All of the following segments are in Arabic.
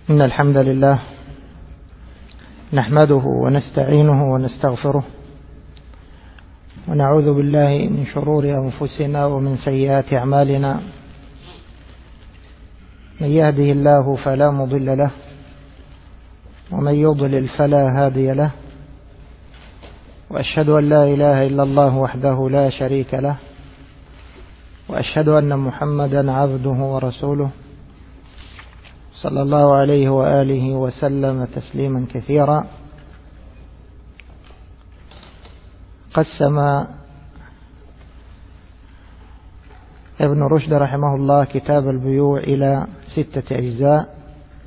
إن الحمد لله نحمده ونستعينه ونستغفره ونعوذ بالله من شرور أنفسنا ومن سيئات أعمالنا. من يهده الله فلا مضل له ومن يضلل فلا هادي له، وأشهد أن لا إله إلا الله وحده لا شريك له، وأشهد أن محمدا عبده ورسوله صلى الله عليه وآله وسلم تسليما كثيرا. قسم ابن رشد رحمه الله كتاب البيوع إلى 6 أجزاء.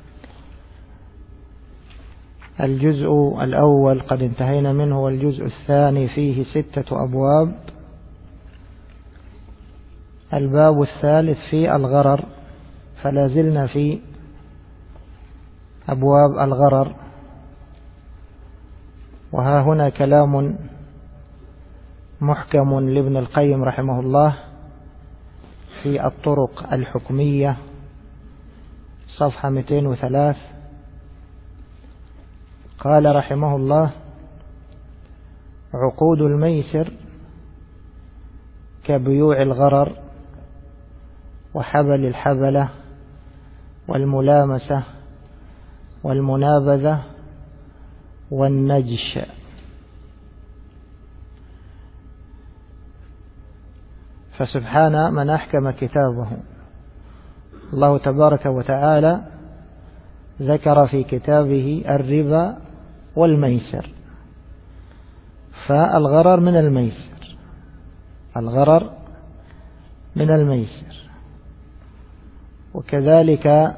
الجزء الأول قد انتهينا منه، والجزء الثاني فيه 6 أبواب. الباب الثالث في الغرر، فلا زلنا في أبواب الغرر. وها هنا كلام محكم لابن القيم رحمه الله في الطرق الحكمية، صفحة 203. قال رحمه الله: عقود الميسر كبيوع الغرر وحبل الحبلة والملامسة والمنابذة والنجش. فسبحان من أحكم كتابه. الله تبارك وتعالى ذكر في كتابه الربا والميسر، فالغرر من الميسر، الغرر من الميسر. وكذلك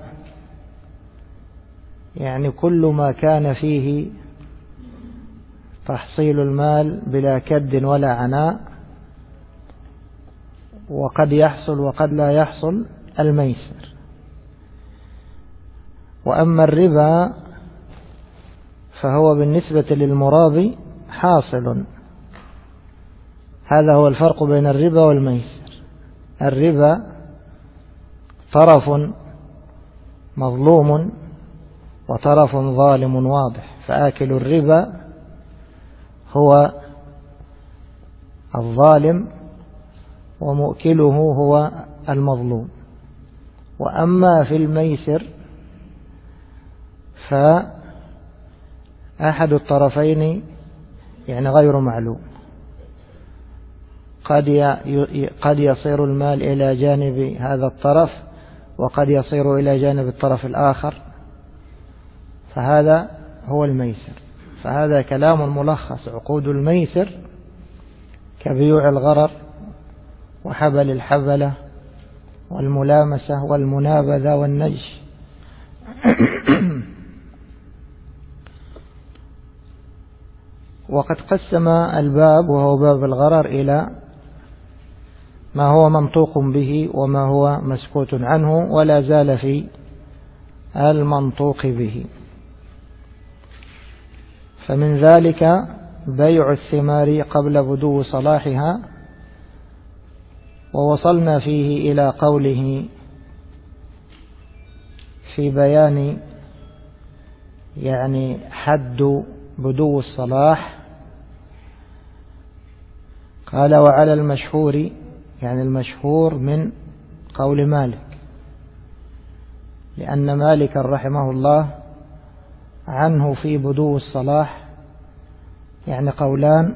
يعني كل ما كان فيه تحصيل المال بلا كد ولا عناء، وقد يحصل وقد لا يحصل، الميسر. وأما الربا فهو بالنسبة للمرابي حاصل. هذا هو الفرق بين الربا والميسر. الربا طرف مظلوم وطرف ظالم واضح، فآكل الربا هو الظالم ومؤكله هو المظلوم. وأما في الميسر فأحد الطرفين يعني غير معلوم، قد يصير المال إلى جانب هذا الطرف وقد يصير إلى جانب الطرف الآخر، فهذا هو الميسر. فهذا كلام ملخص: عقود الميسر كبيوع الغرر وحبل الحبلة والملامسة والمنابذة والنجش. وقد قسم الباب وهو باب الغرر إلى ما هو منطوق به وما هو مسكوت عنه، ولا زال في المنطوق به. فمن ذلك بيع الثمار قبل بدو صلاحها. ووصلنا فيه إلى قوله في بيان يعني حد بدو الصلاح. قال: وعلى المشهور، يعني المشهور من قول مالك، لأن مالك رحمه الله عنه في بدو الصلاح يعني قولان.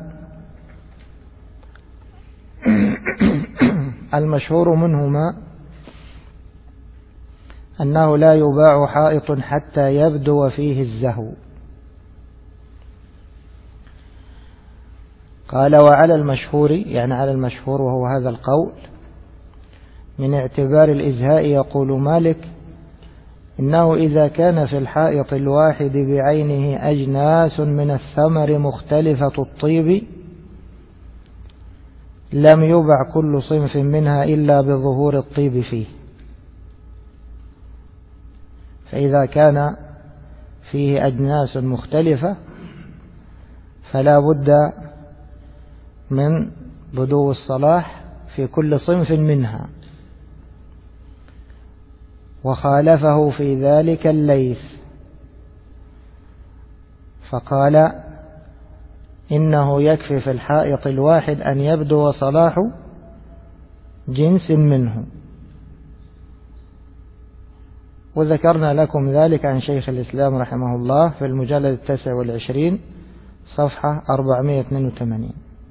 المشهور منهما أنه لا يباع حائط حتى يبدو فيه الزهو. قال: وعلى المشهور، يعني على المشهور وهو هذا القول من اعتبار الإزهاء. يقول مالك: إنه إذا كان في الحائط الواحد بعينه أجناس من الثمر مختلفة الطيب لم يبع كل صنف منها إلا بظهور الطيب فيه. فإذا كان فيه أجناس مختلفة فلا بد من بدو الصلاح في كل صنف منها. وخالفه في ذلك الليث فقال إنه يكفي في الحائط الواحد أن يبدو صلاح جنس منه. وذكرنا لكم ذلك عن شيخ الإسلام رحمه الله في المجلد 29 صفحة 482،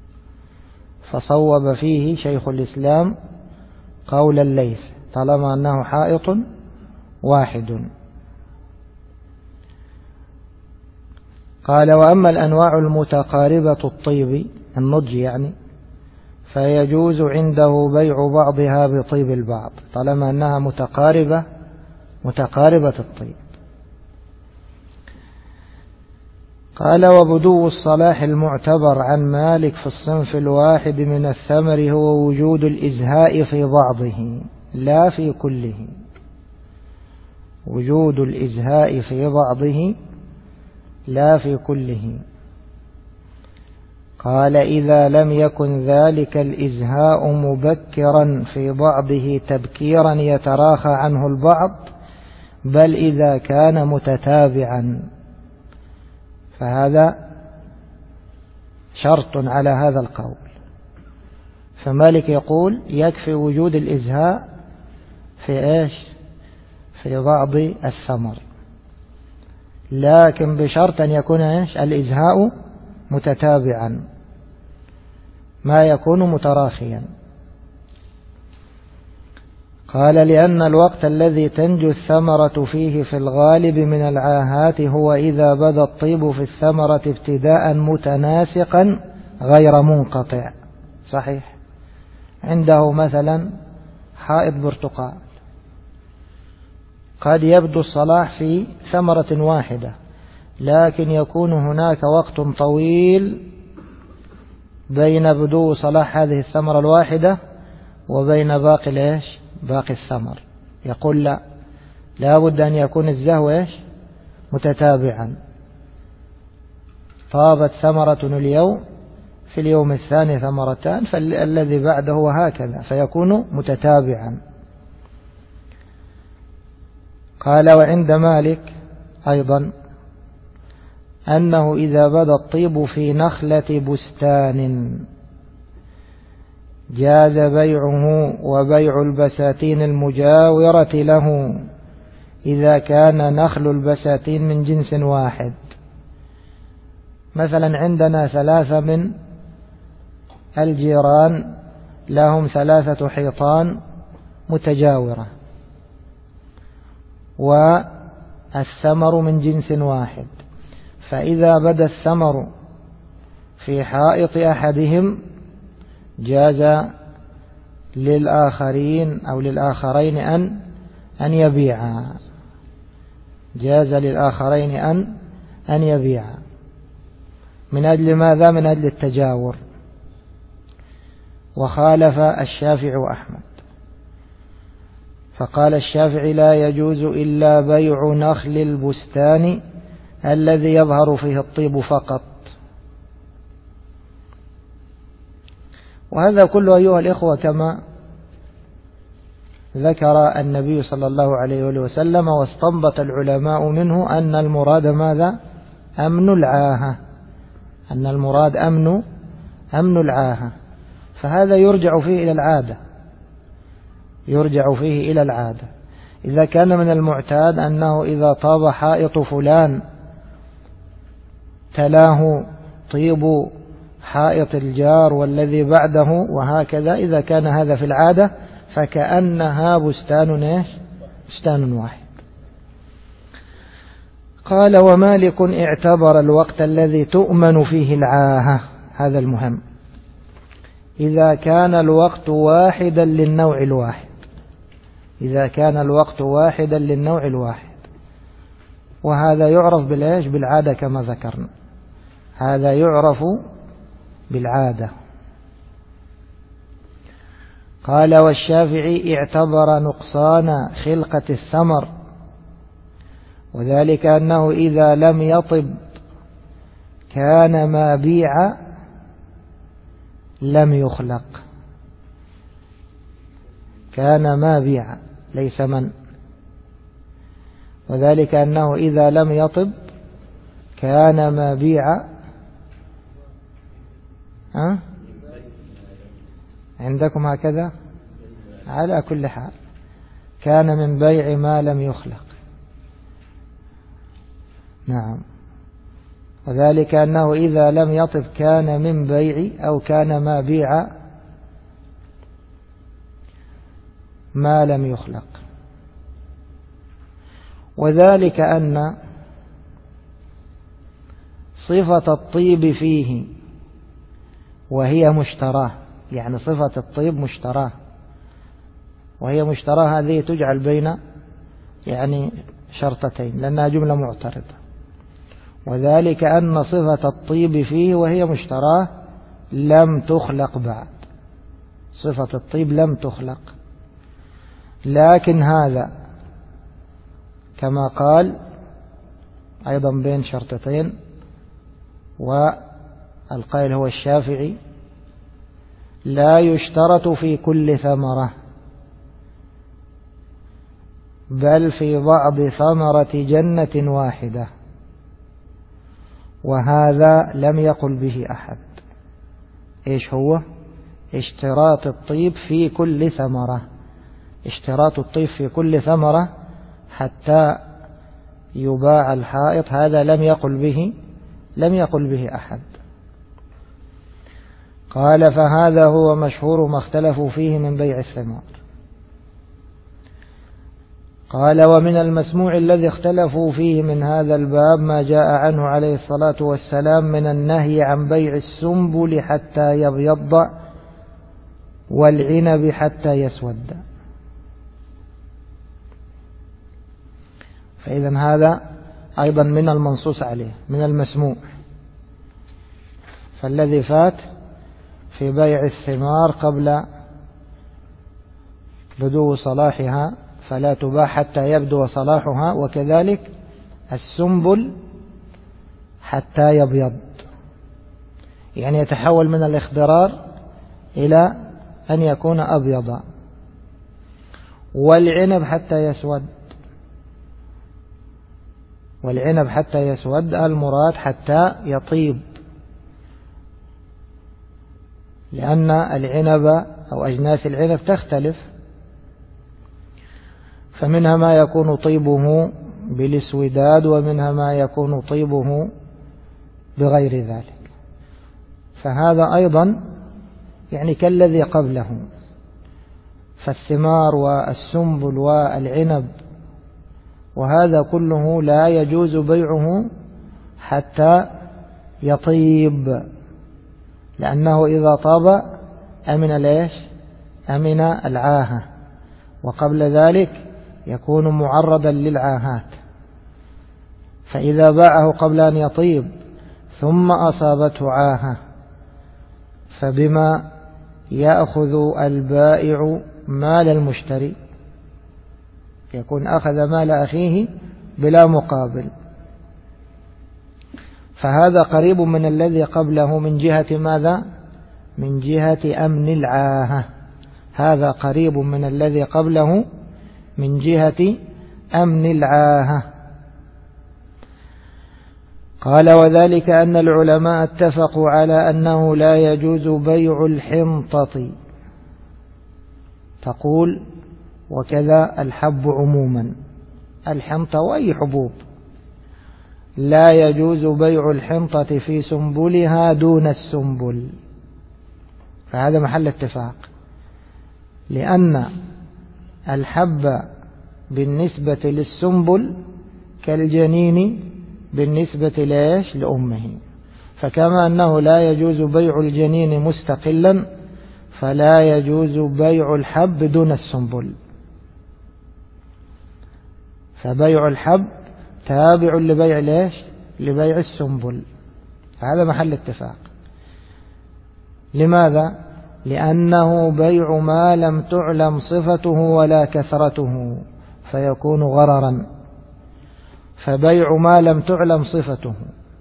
فصوب فيه شيخ الإسلام قول الليث طالما أنه حائط واحد. قال وأما الأنواع المتقاربة الطيب النضج يعني فيجوز عنده بيع بعضها بطيب البعض طالما أنها متقاربة الطيب. قال وبدو الصلاح المعتبر عن مالك في الصنف الواحد من الثمر هو وجود الإزهاء في بعضه لا في كله. وجود الإزهاء في بعضه لا في كله. قال إذا لم يكن ذلك الإزهاء مبكرا في بعضه تبكيرا يتراخى عنه البعض بل إذا كان متتابعا، فهذا شرط على هذا القول. فمالك يقول يكفي وجود الإزهاء في بعض الثمر، لكن بشرط أن يكون الإزهاء متتابعا ما يكون متراخيا. قال لأن الوقت الذي تنجو الثمرة فيه في الغالب من العاهات هو إذا بدا الطيب في الثمرة ابتداء متناسقا غير منقطع. صحيح، عنده مثلا حائط برتقال قد يبدو الصلاح في ثمرة واحدة، لكن يكون هناك وقت طويل بين بدو صلاح هذه الثمرة الواحدة وبين باقي الثمر. يقول لا بد أن يكون الزهو متتابعا. طابت ثمرة اليوم، في اليوم الثاني ثمرتان، فالذي بعده وهكذا، فيكون متتابعا. قال وعند مالك أيضا أنه إذا بدا الطيب في نخلة بستان جاز بيعه وبيع البساتين المجاورة له إذا كان نخل البساتين من جنس واحد. مثلا عندنا 3 من الجيران لهم 3 حيطان متجاورة والثمر من جنس واحد، فإذا بدا الثمر في حائط أحدهم جاز للآخرين أو للآخرين أن يبيعا. جاز للآخرين أن يبيعا. من أجل ماذا؟ من أجل التجاور. وخالف الشافعي وأحمد، فقال الشافعي لا يجوز إلا بيع نخل البستان الذي يظهر فيه الطيب فقط. وهذا كله أيها الإخوة كما ذكر النبي صلى الله عليه وسلم، واستنبط العلماء منه أن المراد ماذا؟ أمن العاهة. أن المراد أمن العاهة. فهذا يرجع فيه إلى العادة. إذا كان من المعتاد أنه إذا طاب حائط فلان تلاه طيب حائط الجار والذي بعده وهكذا، إذا كان هذا في العادة فكأنها بستان واحد. قال ومالك اعتبر الوقت الذي تؤمن فيه العاهة، هذا المهم، إذا كان الوقت واحدا للنوع الواحد. إذا كان الوقت واحدا للنوع الواحد، وهذا يعرف بالعادة كما ذكرنا، هذا يعرف بالعادة. قال والشافعي اعتبر نقصان خلقة الثمر، وذلك أنه إذا لم يطب كان ما بيع لم يخلق. كان ما بيع ليس من، وذلك أنه إذا لم يطب كان ما بيع عندكم هكذا على كل حال كان من بيع ما لم يخلق. نعم. وذلك أنه إذا لم يطب كان من بيع أو كان ما بيع ما لم يخلق. وذلك أن صفة الطيب فيه وهي مشتراه، يعني صفة الطيب مشتراه وهي مشتراه، هذه تجعل بين يعني شرطتين لأنها جملة معترضة. وذلك أن صفة الطيب فيه وهي مشتراه لم تخلق بعد، صفة الطيب لم تخلق، لكن هذا كما قال أيضا بين شرطتين، والقائل هو الشافعي: لا يشترط في كل ثمرة بل في بعض ثمرة جنة واحدة، وهذا لم يقل به أحد. إيش هو؟ اشتراط الطيب في كل ثمرة، اشتراط الطيب في كل ثمرة حتى يباع الحائط، هذا لم يقل به أحد. قال: فهذا هو مشهور ما اختلفوا فيه من بيع الثمار. قال: ومن المسموع الذي اختلفوا فيه من هذا الباب ما جاء عنه عليه الصلاة والسلام من النهي عن بيع السنبل حتى يبيض والعنب حتى يسود. فإذا هذا أيضا من المنصوص عليه، من المسموع. فالذي فات في بيع الثمار قبل بدو صلاحها فلا تباع حتى يبدو صلاحها، وكذلك السنبل حتى يبيض، يعني يتحول من الاخضرار إلى أن يكون أبيضا. والعنب حتى يسود، والعنب حتى يسود المراد حتى يطيب، لأن العنب أو أجناس العنب تختلف، فمنها ما يكون طيبه بالاسوداد ومنها ما يكون طيبه بغير ذلك. فهذا أيضا يعني كالذي قبله، فالثمار والسنبل والعنب وهذا كله لا يجوز بيعه حتى يطيب، لأنه إذا طاب أمن ليش؟ أمن العاهة، وقبل ذلك يكون معرضا للعاهات. فإذا باعه قبل أن يطيب ثم أصابته عاهة فبما يأخذ البائع مال المشتري؟ يكون أخذ مال أخيه بلا مقابل. فهذا قريب من الذي قبله من جهة ماذا؟ من جهة أمن العاهة. هذا قريب من الذي قبله من جهة أمن العاهة. قال: وذلك أن العلماء اتفقوا على أنه لا يجوز بيع الحنطة. تقول: وكذا الحب عموما، الحنطة وأي حبوب، لا يجوز بيع الحنطة في سنبلها دون السنبل. فهذا محل اتفاق، لأن الحب بالنسبة للسنبل كالجنين بالنسبة ليش؟ لأمه. فكما أنه لا يجوز بيع الجنين مستقلا فلا يجوز بيع الحب دون السنبل. فبيع الحب تابع لبيع ليش؟ لبيع السنبل. هذا محل اتفاق. لماذا؟ لأنه بيع ما لم تعلم صفته ولا كثرته فيكون غررا. فبيع ما لم تعلم صفته،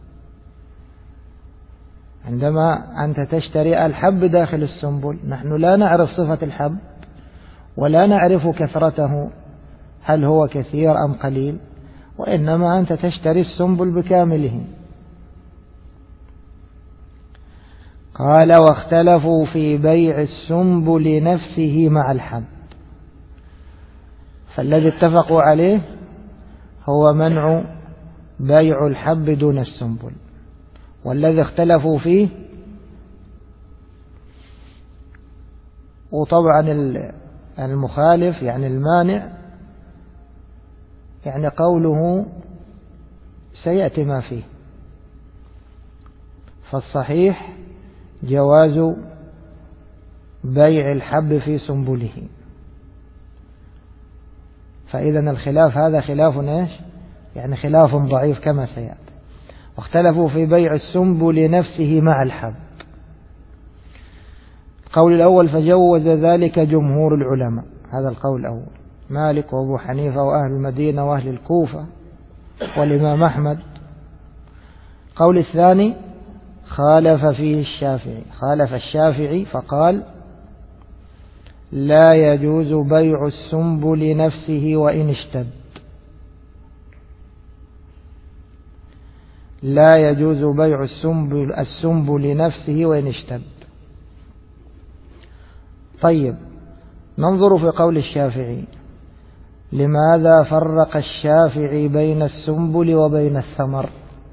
عندما أنت تشتري الحب داخل السنبل نحن لا نعرف صفة الحب ولا نعرف كثرته، هل هو كثير أم قليل، وإنما أنت تشتري السنبل بكامله قال واختلفوا في بيع السنبل نفسه مع الحب. فالذي اتفقوا عليه هو منع بيع الحب دون السنبل، والذي اختلفوا فيه وطبعا المخالف يعني المانع يعني قوله سيأتي ما فيه. فالصحيح جواز بيع الحب في سنبله. فإذا الخلاف هذا خلاف ايش؟ يعني خلاف ضعيف كما سيأتي. واختلفوا في بيع السنبل نفسه مع الحب. القول الأول فجوز ذلك جمهور العلماء، هذا القول الأول، مالك وأبو حنيفة وأهل المدينة وأهل الكوفة والإمام أحمد. القول الثاني خالف فيه الشافعي، خالف الشافعي فقال لا يجوز بيع السنبل نفسه وإن اشتد، لا يجوز بيع السنبل نفسه وإن اشتد. طيب ننظر في قول الشافعي، لماذا فرق الشافعي بين السنبل وبين الثمر؟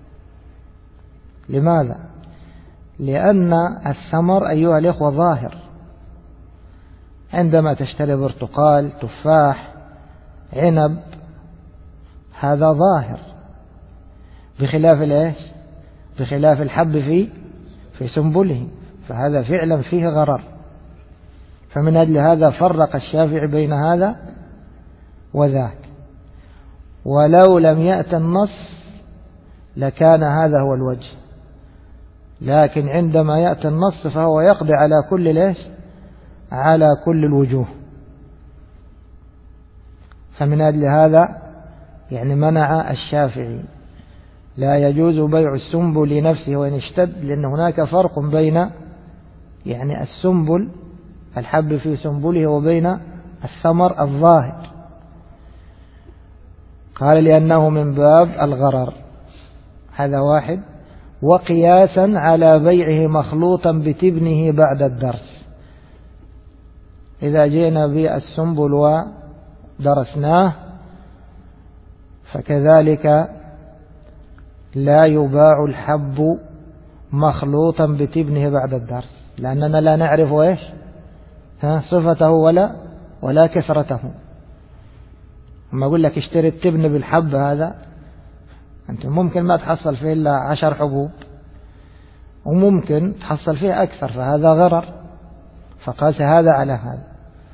لماذا؟ لأن الثمر أيها الإخوة ظاهر، عندما تشتري برتقال تفاح عنب هذا ظاهر، بخلاف الايش؟ بخلاف الحب في سنبله، فهذا فعلا فيه غرر. فمن أجل هذا فرق الشافعي بين هذا وذاك، ولو لم يأت النص لكان هذا هو الوجه، لكن عندما يأتي النص فهو يقضي على كل ليش؟ على كل الوجوه. فمن أجل هذا يعني منع الشافعي لا يجوز بيع السنبل نفسه وإن اشتد، لأن هناك فرق بين يعني السنبل الحب في سنبله وبين الثمر الظاهر. قال لأنه من باب الغرر، هذا واحد. وقياسا على بيعه مخلوطا بتبنه بعد الدرس، إذا جئنا بالسنبل ودرسناه فكذلك لا يباع الحب مخلوطا بتبنه بعد الدرس، لأننا لا نعرف ايش صفته ولا كثرته. لما أقول لك اشتري التبن بالحب، هذا أنت ممكن ما تحصل فيه إلا 10 حبوب، وممكن تحصل فيه أكثر، فهذا غرر، فقاس هذا على هذا.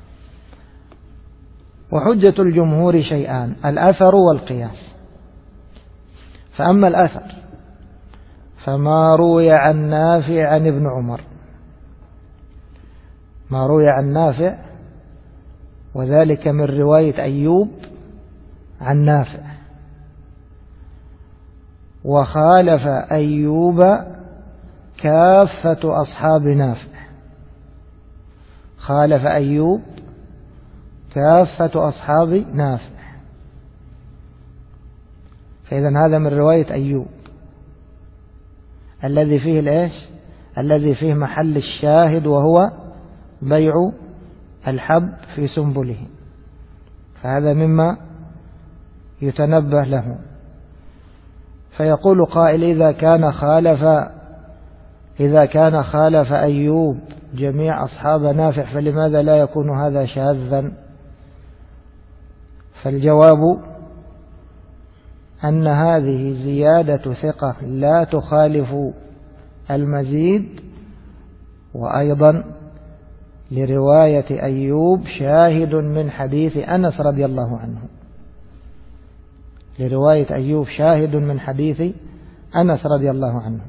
وحجة الجمهور شيئان، الأثر والقياس. فأما الأثر فما روي عن نافع عن ابن عمر، ما روي عن نافع وذلك من رواية أيوب عن نافع، وخالف أيوب كافة أصحاب نافع، خالف أيوب كافة أصحاب نافع. فإذا هذا من رواية أيوب الذي فيه الإيش؟ الذي فيه محل الشاهد وهو بيع الحب في سنبله، فهذا مما يتنبه له. فيقول قائل إذا كان خالف أيوب جميع أصحاب نافع فلماذا لا يكون هذا شاذا؟ فالجواب أن هذه زيادة ثقة لا تخالف المزيد، وأيضا لرواية أيوب شاهد من حديث أنس رضي الله عنه، لرواية أيوب شاهد من حديث أنس رضي الله عنه.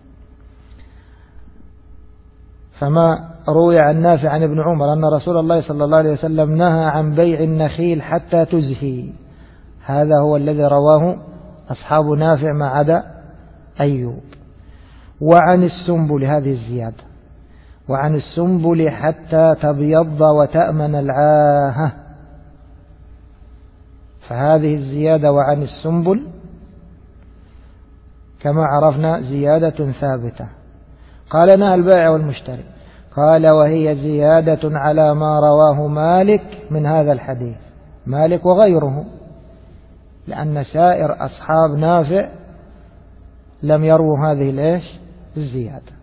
فما روي عن نافع عن ابن عمر أن رسول الله صلى الله عليه وسلم نهى عن بيع النخيل حتى تزهي، هذا هو الذي رواه أصحاب نافع ما عدا أيوب. وعن السنبل، هذه الزيادة، وعن السنبل حتى تبيض وتأمن العاهة، فهذه الزيادة وعن السنبل كما عرفنا زيادة ثابتة. قال نهى البائع والمشتري. قال وهي زيادة على ما رواه مالك من هذا الحديث، مالك وغيره، لأن سائر أصحاب نافع لم يروا هذه الزيادة.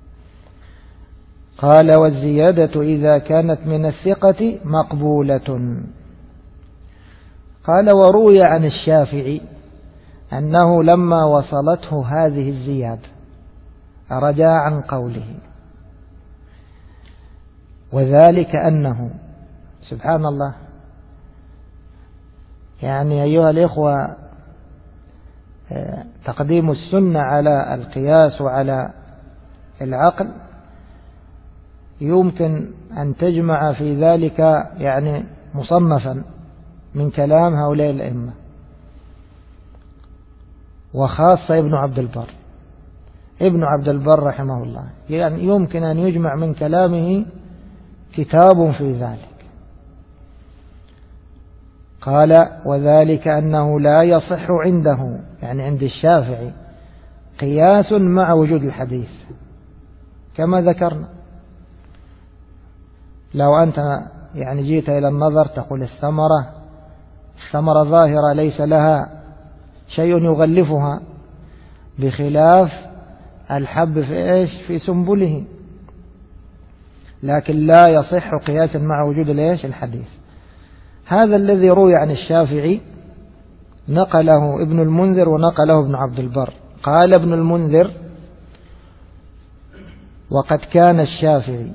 قال والزيادة إذا كانت من الثقة مقبولة. قال وروي عن الشافعي أنه لما وصلته هذه الزيادة رجع عن قوله، وذلك أنه سبحان الله، يعني أيها الإخوة تقديم السنة على القياس وعلى العقل يمكن أن تجمع في ذلك يعني مصنفا من كلام هؤلاء الأئمة، وخاصة ابن عبد البر رحمه الله، يعني يمكن أن يجمع من كلامه كتاب في ذلك. قال وذلك أنه لا يصح عنده، يعني عند الشافعي، قياس مع وجود الحديث كما ذكرنا. لو أنت يعني جيت إلى النظر تقول الثمرة ظاهرة ليس لها شيء يغلفها، بخلاف الحب في سنبله، لكن لا يصح قياسا مع وجود الحديث. هذا الذي روي عن الشافعي نقله ابن المنذر ونقله ابن عبد البر. قال ابن المنذر وقد كان الشافعي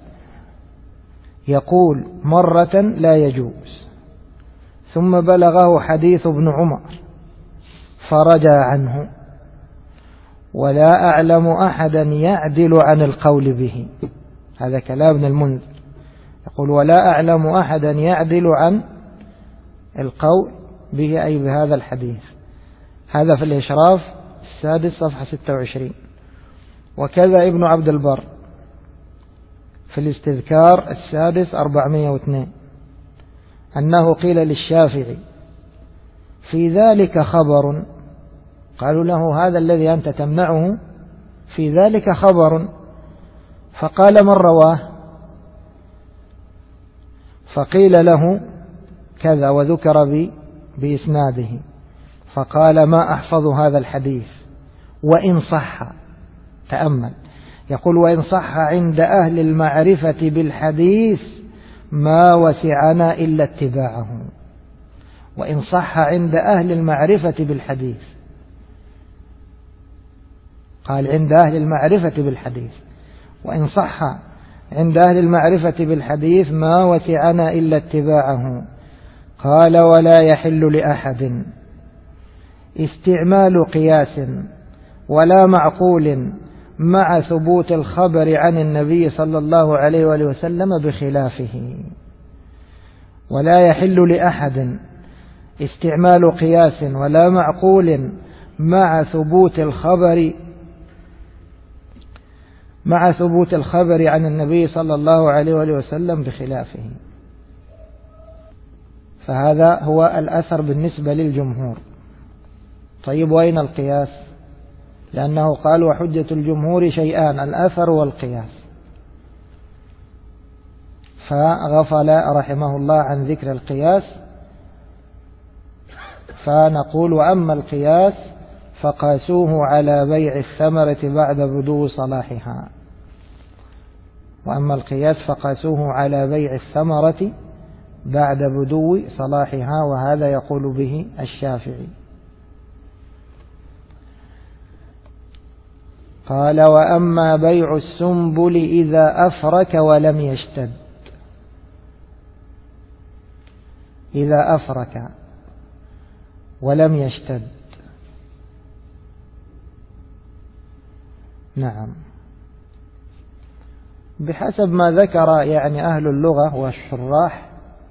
يقول مرة لا يجوز، ثم بلغه حديث ابن عمر فرجع عنه، ولا أعلم أحدا يعدل عن القول به. هذا كلام ابن المنذر، يقول ولا أعلم أحدا يعدل عن القول به، أي بهذا الحديث. هذا في الإشراف السادس صفحة 26. وكذا ابن عبد البر في الاستذكار السادس 402 أنه قيل للشافعي في ذلك خبر، قالوا له هذا الذي أنت تمنعه في ذلك خبر، فقال من رواه؟ فقيل له كذا وذكر بإسناده، فقال ما أحفظ هذا الحديث وإن صح. تأمل، يقول وإن صح عند أهل المعرفة بالحديث ما وسعنا إلا اتباعه. وإن صح عند أهل المعرفة بالحديث، قال عند أهل المعرفة بالحديث، وإن صح عند أهل المعرفة بالحديث ما وسعنا إلا اتباعه. قال ولا يحل لأحد استعمال قياس ولا معقول مع ثبوت الخبر عن النبي صلى الله عليه وآله وسلم بخلافه. ولا يحل لأحد استعمال قياس ولا معقول مع ثبوت الخبر عن النبي صلى الله عليه وآله وسلم بخلافه. فهذا هو الأثر بالنسبة للجمهور. طيب وأين القياس؟ لأنه قال وحجة الجمهور شيئان، الأثر والقياس، فغفل رحمه الله عن ذكر القياس. فنقول وأما القياس فقاسوه على بيع الثمرة بعد بدو صلاحها. وأما القياس فقاسوه على بيع الثمرة بعد بدو صلاحها، وهذا يقول به الشافعي. قال وأما بيع السنبل إذا أفرك ولم يشتد. إذا أفرك ولم يشتد، نعم، بحسب ما ذكر يعني أهل اللغة والشراح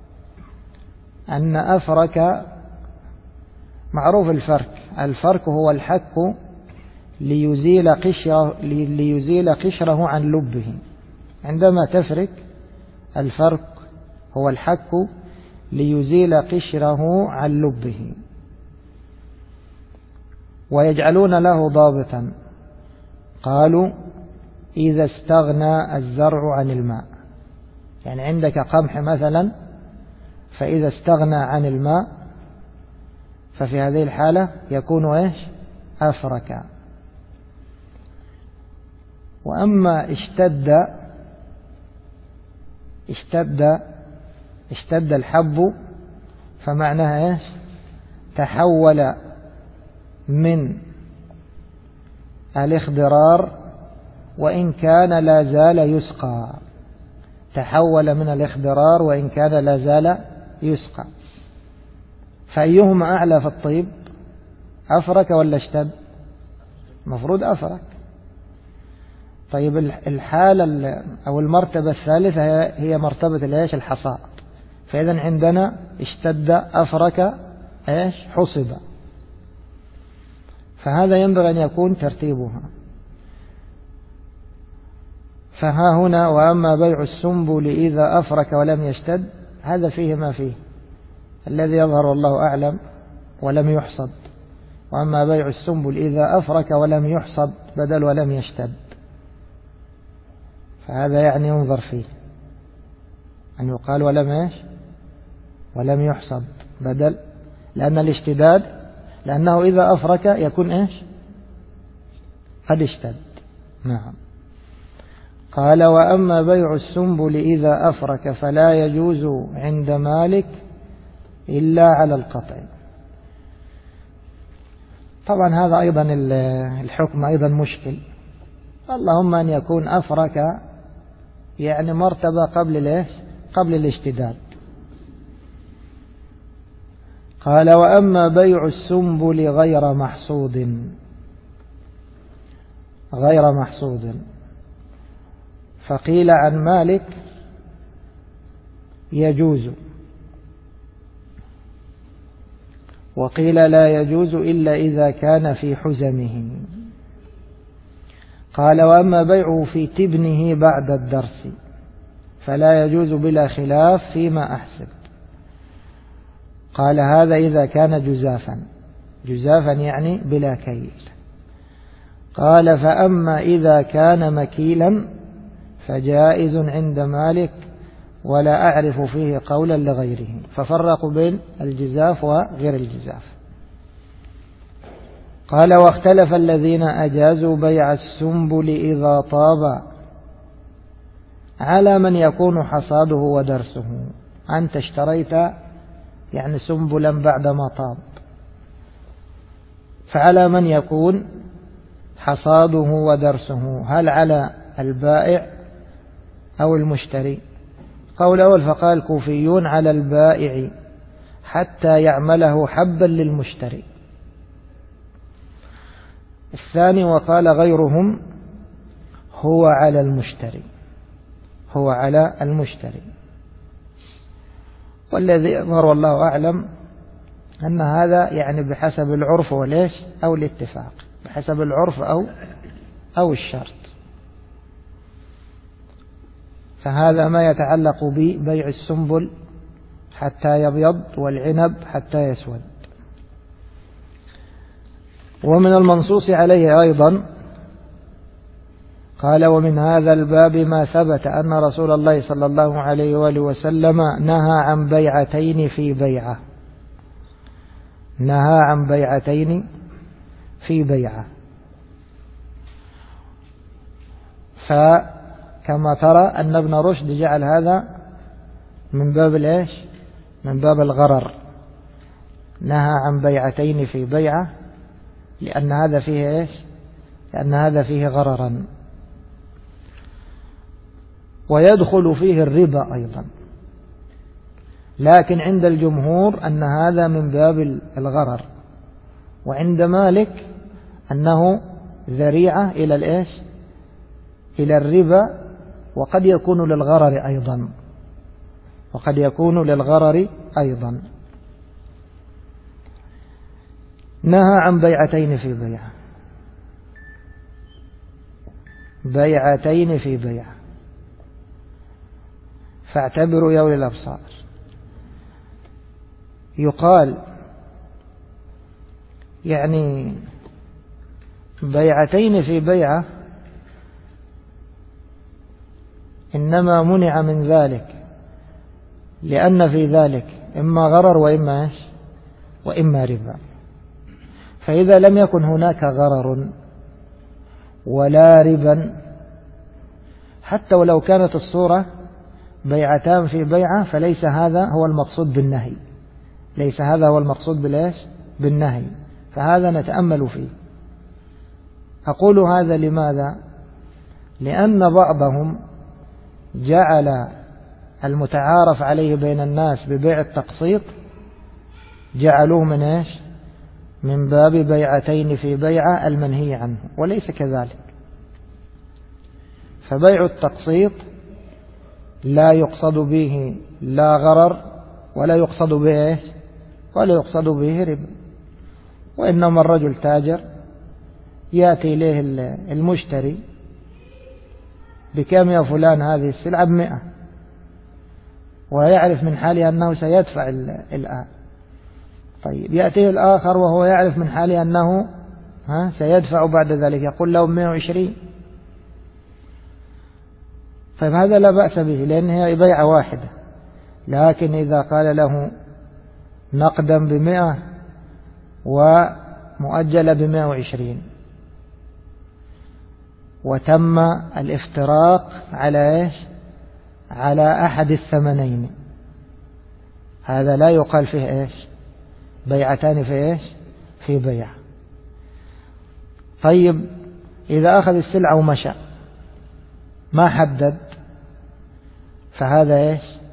أن أفرك معروف الفرك هو الحك ليزيل قشره عن لبه. عندما تفرك الفرك هو الحك ليزيل قشره عن لبه، ويجعلون له ضابطا، قالوا إذا استغنى الزرع عن الماء. يعني عندك قمح مثلا، فإذا استغنى عن الماء ففي هذه الحالة يكون إيش؟ أفرك. وأما اشتد الحب فمعناها إيش؟ تحول من الاخضرار وإن كان لا زال يسقى. تحول من الاخضرار وإن كان لا زال يسقى. فأيهما أعلى في الطيب؟ أفرك ولا اشتد؟ مفروض أفرك. طيب الحالة أو المرتبة الثالثة هي مرتبة الحصاد. فإذا عندنا اشتد أفرك حصد. فهذا ينبغي أن يكون ترتيبها. فها هنا وأما بيع السنبل إذا أفرك ولم يشتد، هذا فيه ما فيه، الذي يظهر والله أعلم ولم يحصد. وأما بيع السنبل إذا أفرك ولم يحصد بدل ولم يشتد، فهذا يعني ينظر فيه أن يقال ولم يحصد بدل، لأن الاشتداد لأنه إذا أفرك يكون قد اشتد. نعم. قال وأما بيع السنبل إذا أفرك فلا يجوز عند مالك إلا على القطع. طبعا هذا أيضا الحكم أيضا مشكل، اللهم أن يكون أفرك يعني مرتبة قبل الاشتداد. قال وأما بيع السنبل غير محصود فقيل عن مالك يجوز، وقيل لا يجوز إلا إذا كان في حزمه. قال وأما بيعه في تبنه بعد الدرس فلا يجوز بلا خلاف فيما أحسب. قال هذا إذا كان جزافا يعني بلا كيل. قال فأما إذا كان مكيلا فجائز عند مالك ولا أعرف فيه قولا لغيره. ففرقوا بين الجزاف وغير الجزاف. قال واختلف الذين أجازوا بيع السنبل إذا طاب على من يكون حصاده ودرسه. أنت اشتريت يعني سنبلا بعدما طاب، فعلى من يكون حصاده ودرسه؟ هل على البائع أو المشتري؟ قول أول فقال الكوفيون على البائع حتى يعمله حبا للمشتري. الثاني وقال غيرهم هو على المشتري. والذي يظهر والله أعلم أن هذا يعني بحسب العرف أو الاتفاق، بحسب العرف أو الشرط. فهذا ما يتعلق ببيع السنبل حتى يبيض والعنب حتى يسود. ومن المنصوص عليه أيضا قال ومن هذا الباب ما ثبت أن رسول الله صلى الله عليه وآله وسلم نهى عن بيعتين في بيعة. فكما ترى أن ابن رشد جعل هذا من باب من باب الغرر. نهى عن بيعتين في بيعة لأن هذا فيه لأن هذا فيه غررا. ويدخل فيه الربا أيضا، لكن عند الجمهور أن هذا من باب الغرر، وعند مالك أنه ذريعة إلى الربا، وقد يكون للغرر أيضا. نهى عن بيعتين في بيعة فاعتبروا يا أولي الأبصار. يقال يعني بيعتين في بيعة إنما منع من ذلك لأن في ذلك إما غرر وإما ربا. فإذا لم يكن هناك غرر ولا ربا، حتى ولو كانت الصورة بيعتان في بيعة، فليس هذا هو المقصود بالنهي، ليس هذا هو المقصود بالنهي. فهذا نتأمل فيه. أقول هذا لماذا؟ لأن بعضهم جعل المتعارف عليه بين الناس ببيع التقسيط جعلوه من باب بيعتين في بيعة المنهي عنه، وليس كذلك. فبيع التقسيط لا يقصد به لا غرر ولا يقصد به ربا، وإنما الرجل تاجر يأتي إليه المشتري بكم يا فلان هذه السلعة ب100، ويعرف من حاله أنه سيدفع الآن. طيب يأتيه الآخر وهو يعرف من حاله أنه سيدفع بعد ذلك، يقول له 120. طيب هذا لا بأس به لأن هي بيعة واحدة. لكن إذا قال له نقدا ب100 ومؤجلة ب120 وتم الافتراق على أحد الثمنين، هذا لا يقال فيه بيعتان في بيع. طيب إذا أخذ السلعة ومشى ما حدد، فهذا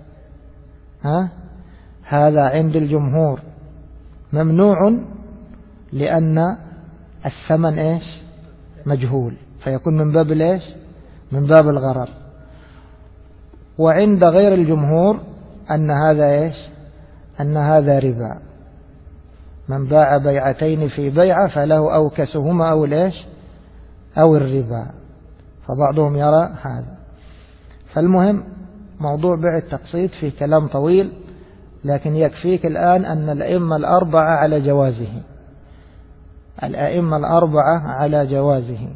هذا عند الجمهور ممنوع، لأن الثمن مجهول، فيكون من باب من باب الغرر. وعند غير الجمهور أن هذا ربا، من باع بيعتين في بيعة فله أوكسهما أو الربا. فبعضهم يرى هذا. فالمهم موضوع بيع التقسيط فيه كلام طويل، لكن يكفيك الآن أن الأئمة الأربعة على جوازه.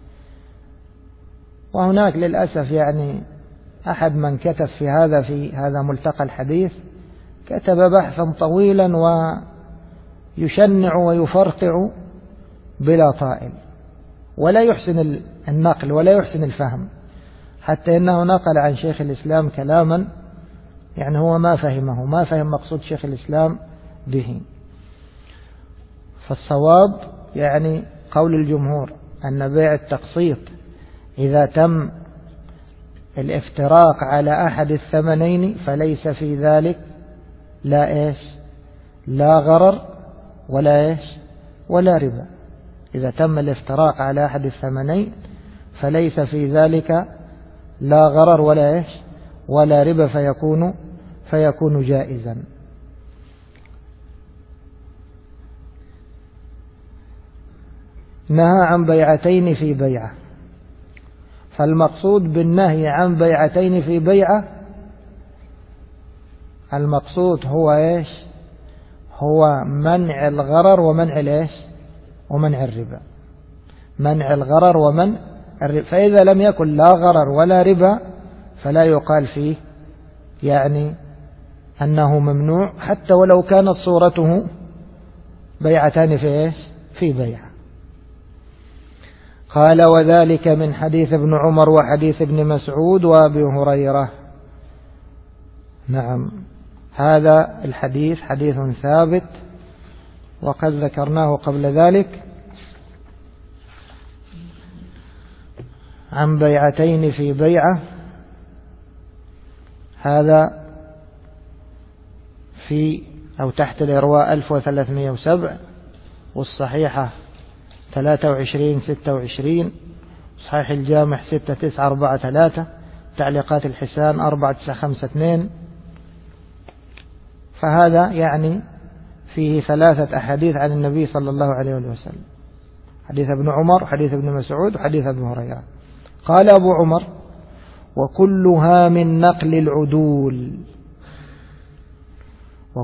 وهناك للأسف أحد من كتب في هذا ملتقى الحديث كتب بحثا طويلا ويشنع ويفرقع بلا طائل، ولا يحسن النقل ولا يحسن الفهم، حتى إنه نقل عن شيخ الإسلام كلاما هو ما فهم مقصود شيخ الإسلام به. فالصواب قول الجمهور أن بيع التقسيط إذا تم الافتراق على أحد الثمنين فليس في ذلك لا غرر ولا ربا. إذا تم الافتراق على أحد الثمنين فليس في ذلك لا غرر ولا ربا، فيكون جائزا. نهى عن بيعتين في بيعة. فالمقصود بالنهي عن بيعتين في بيعة، المقصود هو منع الغرر ومنع الربا، منع الغرر ومنع الربا. فإذا لم يكن لا غرر ولا ربا فلا يقال فيه أنه ممنوع، حتى ولو كانت صورته بيعتان في بيعة. قال وذلك من حديث ابن عمر وحديث ابن مسعود وابي هريرة. نعم، هذا الحديث حديث ثابت وقد ذكرناه قبل ذلك، عن بيعتين في بيعة. هذا في أو تحت الإرواء 1307، والصحيحة 23-26، صحيح الجامع 6943، تعليقات الحسان 4952. فهذا فيه 3 أحاديث عن النبي صلى الله عليه وسلم، حديث ابن عمر وحديث ابن مسعود وحديث ابن هريرة. قال أبو عمر وكلها من نقل العدول،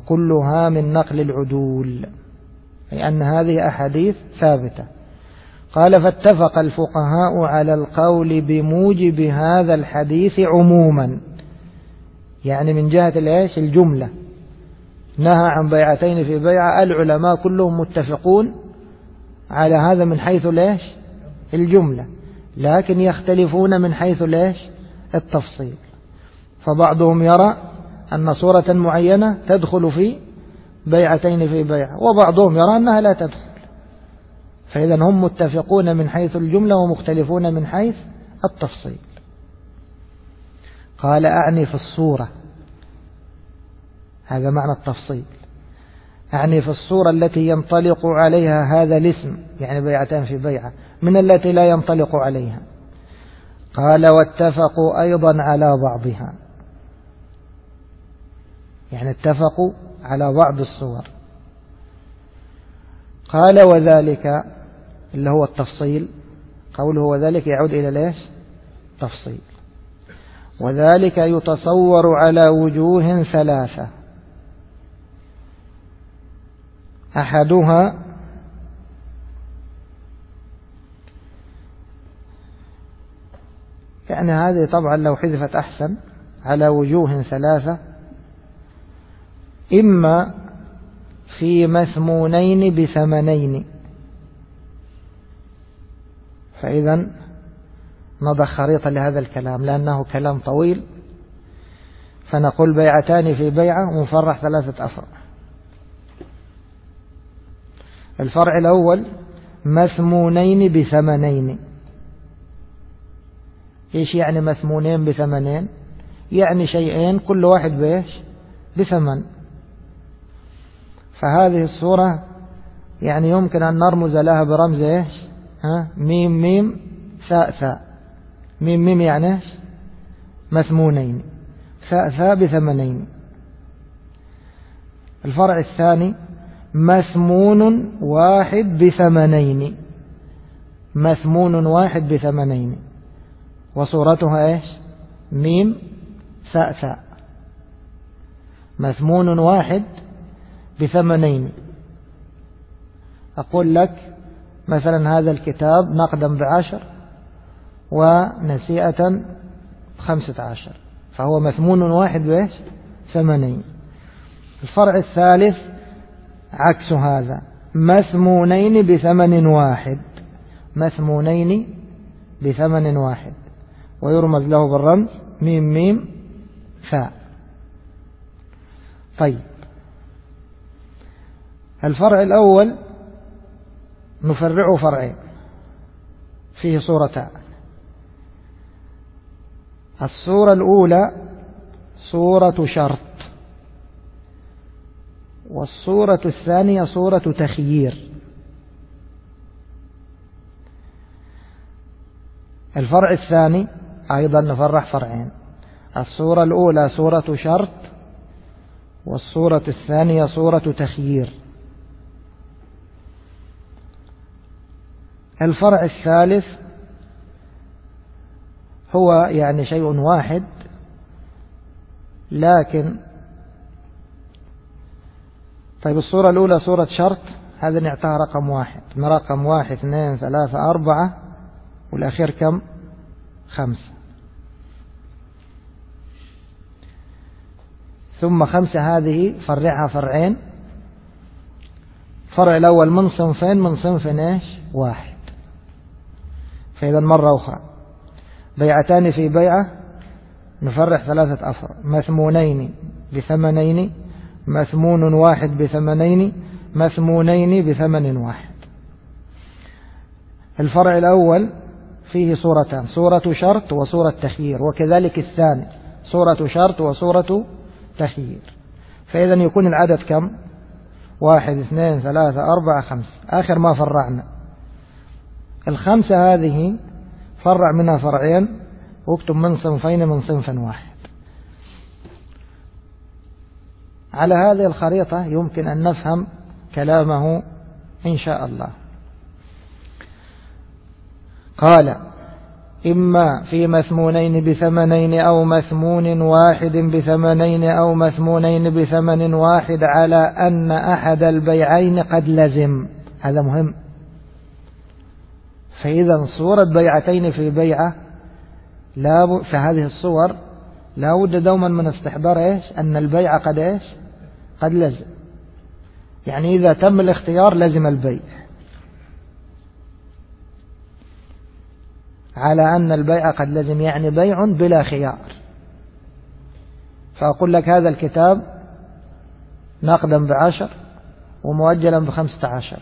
وكلها من نقل العدول، أي أن هذه أحاديث ثابتة. قال فاتفق الفقهاء على القول بموجب هذا الحديث عموما، يعني من جهة الجملة، نهى عن بيعتين في بيعة، العلماء كلهم متفقون على هذا من حيث الجملة، لكن يختلفون من حيث التفصيل. فبعضهم يرى أن صورة معينة تدخل في بيعتين في بيعة، وبعضهم يرى أنها لا تدخل. فإذا هم متفقون من حيث الجملة ومختلفون من حيث التفصيل. قال أعني في الصورة، هذا معنى التفصيل، أعني في الصورة التي ينطلق عليها هذا الاسم، يعني بيعتان في بيعة، من التي لا ينطلق عليها. قال واتفقوا أيضا على بعضها، يعني اتفقوا على بعض الصور. قال وذلك اللي هو التفصيل، قوله وذلك يعود إلى تفصيل. وذلك يتصور على وجوه ثلاثة، أحدها يعني هذه طبعا لو حذفت أحسن، على وجوه ثلاثة، إما في مثمونين بثمنين. فإذا نضع خريطة لهذا الكلام لأنه كلام طويل، فنقول بيعتان في بيعة ومفرح 3 أفرع. الفرع الأول مثمونين بثمنين. إيش يعني مثمونين بثمنين؟ يعني شيئين كل واحد بثمن. فهذه الصورة يعني يمكن أن نرمز لها برمز ميم ميم ثاء ثاء. ميم ميم يعني مثمونين، ثاء ثاء بثمنين. الفرع الثاني مثمون واحد بثمنين، مثمون واحد بثمنين، وصورتها ميم ثاء ثاء. مثمون واحد بثمنين. أقول لك مثلا هذا الكتاب نقدا ب10 ونسيئة 15، فهو مثمون واحد بثمنين. الفرع الثالث عكس هذا، مثمونين بثمن واحد، مثمونين بثمن واحد، ويرمز له بالرمز ميم ميم ثاء. طيب الفرع الأول نفرعه فرعين فيه صورتان. الصورة الأولى صورة شرط، والصورة الثانية صورة تخيير. الفرع الثاني أيضا نفرح فرعين، الصورة الأولى صورة شرط، والصورة الثانية صورة تخيير. الفرع الثالث هو يعني شيء واحد، لكن طيب الصورة الأولى صورة شرط، هذا نعطيها رقم واحد، من رقم 1 2 3 4 والأخير كم 5، ثم 5 هذه فرعها فرعين. الفرع الأول من صنفين، من صنف واحد. فإذا مرة أخرى بيعتان في بيعة نفرح 3 أفرع، مثمونين بثمنين، مثمون واحد بثمنين، مثمونين بثمن واحد. الفرع الأول فيه صورتان، صورة شرط وصورة تخيير، وكذلك الثاني صورة شرط وصورة تخيير. فإذا يكون العدد كم 1 2 3 4 5. آخر ما فرعنا 5 هذه فرع منها فرعين، واكتب من صنفين من صنف واحد. على هذه الخريطة يمكن أن نفهم كلامه إن شاء الله. قال إما في مثمونين بثمنين أو مثمون واحد بثمنين أو مثمونين بثمن واحد على أن أحد البيعين قد لزم. هذا مهم. فإذا صورة بيعتين في بيعة في هذه الصور لا بد دوما من استحضار إيش؟ أن البيع قد إيش؟ قد لزم. يعني إذا تم الاختيار لزم البيع، على أن البيع قد لزم، يعني بيع بلا خيار. فأقول لك هذا الكتاب نقدا ب10 ومؤجلا ب15،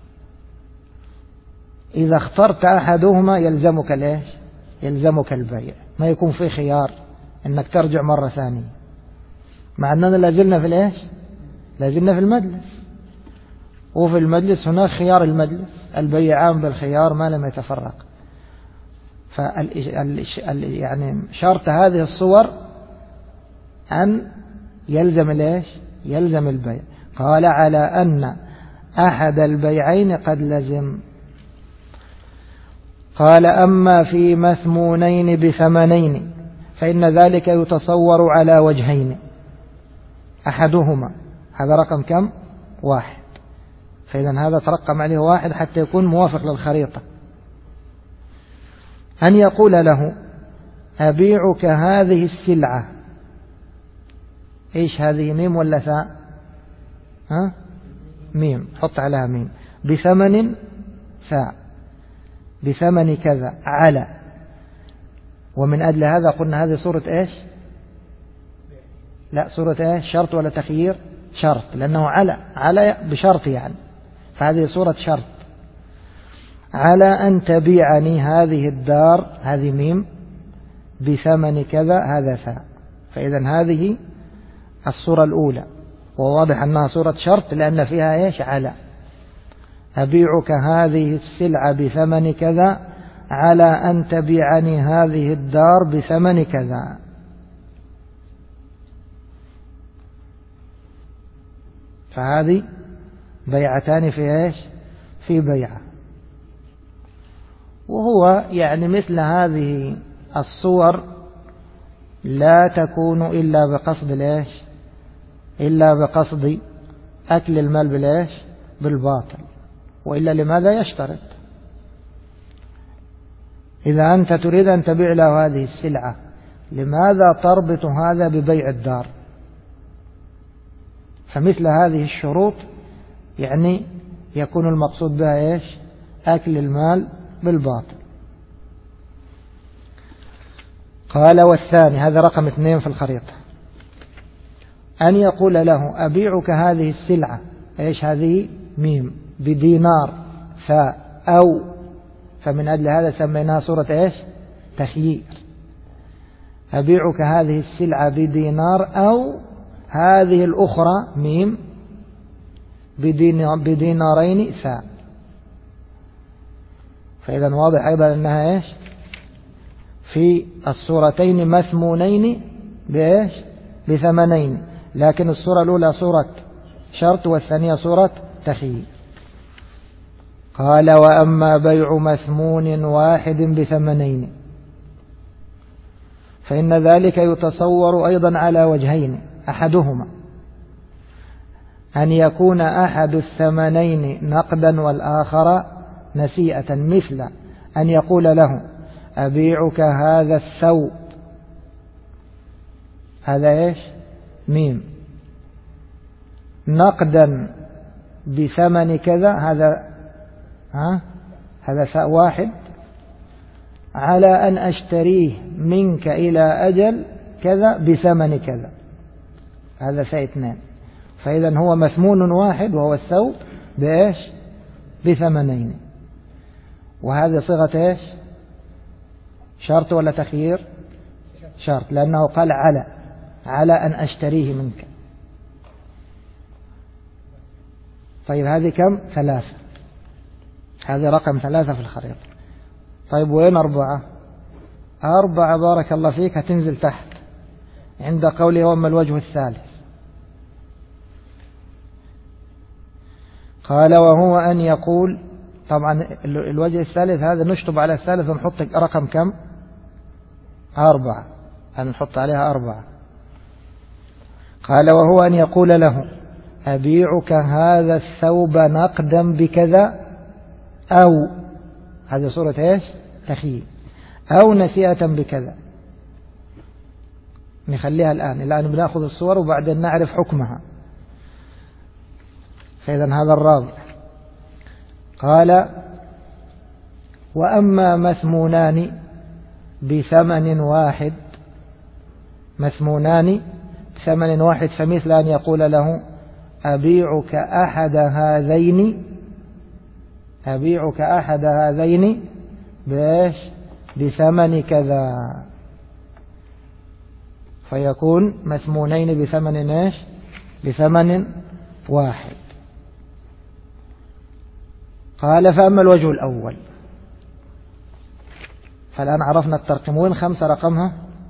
إذا اخترت أحدهما يلزمك الإيش؟ يلزمك البيع، ما يكون في خيار أنك ترجع مرة ثانية، مع أننا لازلنا في الإيش؟ لازلنا في المجلس، وفي المجلس هناك خيار المجلس، البيعان بالخيار ما لم يتفرق. يعني شرط هذه الصور أن يلزم الإيش؟ يلزم البيع. قال على أن أحد البيعين قد لزم. قال أما في مثمونين بثمنين فإن ذلك يتصور على وجهين، أحدهما هذا رقم كم؟ 1، فإذا هذا ترقم عليه 1 حتى يكون موافق للخريطة. أن يقول له أبيعك هذه السلعة، إيش هذه؟ ميم ولا ثاء؟ ميم، حط عليها ميم. بثمن ثاء، بثمن كذا على، ومن أجل هذا قلنا هذه صورة إيش؟ لا، صورة إيش؟ شرط ولا تخيير؟ شرط، لأنه على بشرط يعني، فهذه صورة شرط. على أن تبيعني هذه الدار، هذه ميم، بثمن كذا، هذا ثاء. فإذا هذه الصورة الأولى، وواضح أنها صورة شرط لأن فيها إيش؟ على. أبيعك هذه السلعة بثمن كذا على أن تبيعني هذه الدار بثمن كذا. فهذه بيعتان في إيش؟ في بيعة. وهو يعني مثل هذه الصور لا تكون إلا بقصد الإيش؟ إلا بقصد أكل المال بالإيش؟ بالباطل، وإلا لماذا يشترط؟ إذا أنت تريد أن تبيع له هذه السلعة لماذا تربط هذا ببيع الدار؟ فمثل هذه الشروط يعني يكون المقصود بها إيش؟ أكل المال بالباطل. قال والثاني، هذا رقم 2 في الخريطة، أن يقول له أبيعك هذه السلعة، إيش هذه؟ ميم، بدينار ثاء أو، فمن أجل هذا سميناها صورة إيش؟ تخيير. أبيعك هذه السلعة بدينار أو هذه الأخرى ميم بدينارين ثاء. فإذا واضح أيضا أنها إيش؟ في الصورتين مثمونين بإيش؟ بثمنين، لكن الصورة الأولى صورة شرط والثانية صورة تخيير. قال وأما بيع مثمون واحد بثمنين فإن ذلك يتصور أيضا على وجهين، أحدهما أن يكون أحد الثمنين نقدا والآخر نسيئة، مثل أن يقول له أبيعك هذا الثوب، هذا إيش؟ ميم، نقدا بثمن كذا، هذا ثاء واحد، على أن أشتريه منك إلى أجل كذا بثمن كذا، هذا ثاء 2. فإذا هو مثمون واحد وهو الثوب بإيش؟ بثمنين. وهذا صيغة إيش؟ شرط ولا تخيير؟ شرط، لأنه قال على أن أشتريه منك. طيب هذه كم؟ 3، هذه رقم 3 في الخريطة. طيب وين 4؟ 4 بارك الله فيك هتنزل تحت عند قوله وأما الوجه الثالث. قال وهو أن يقول، طبعا الوجه الثالث هذا نشطب على الثالث ونحط رقم كم؟ 4، هنحط عليها 4. قال وهو أن يقول له أبيعك هذا الثوب نقدا بكذا، أو هذه صورة إيش؟ تخييل. أو نسيئة بكذا، نخليها الآن بنأخذ الصور وبعدين نعرف حكمها. فإذا هذا الرابع. قال وأما مثمونان بثمن واحد، مثمونان بثمن واحد، فمثل أن يقول له أبيعك أحد هذين بإيش؟ بثمن كذا، فيكون مثمونين بثمن إيش؟ بثمن واحد. قال فأما الوجه الأول، فالآن عرفنا الترقيم، وين 5 رقمها؟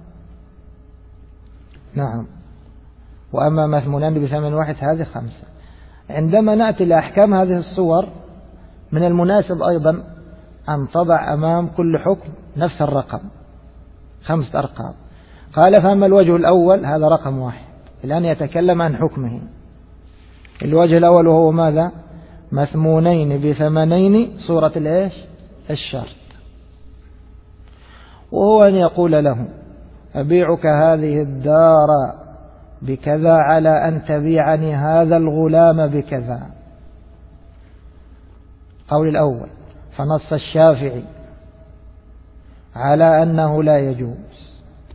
نعم. وأما مثمونان بثمن واحد، هذه 5. عندما نأتي لأحكام هذه الصور من المناسب أيضا أن تضع أمام كل حكم نفس الرقم، 5 أرقام. قال فأما الوجه الأول، هذا رقم 1، الآن يتكلم عن حكمه. الوجه الأول وهو ماذا؟ مثمونين بثمنين، صورة الإيش؟ الشرط. وهو أن يقول له أبيعك هذه الدار بكذا على أن تبيعني هذا الغلام بكذا. قول الأول. فنص الشافعي على أنه لا يجوز.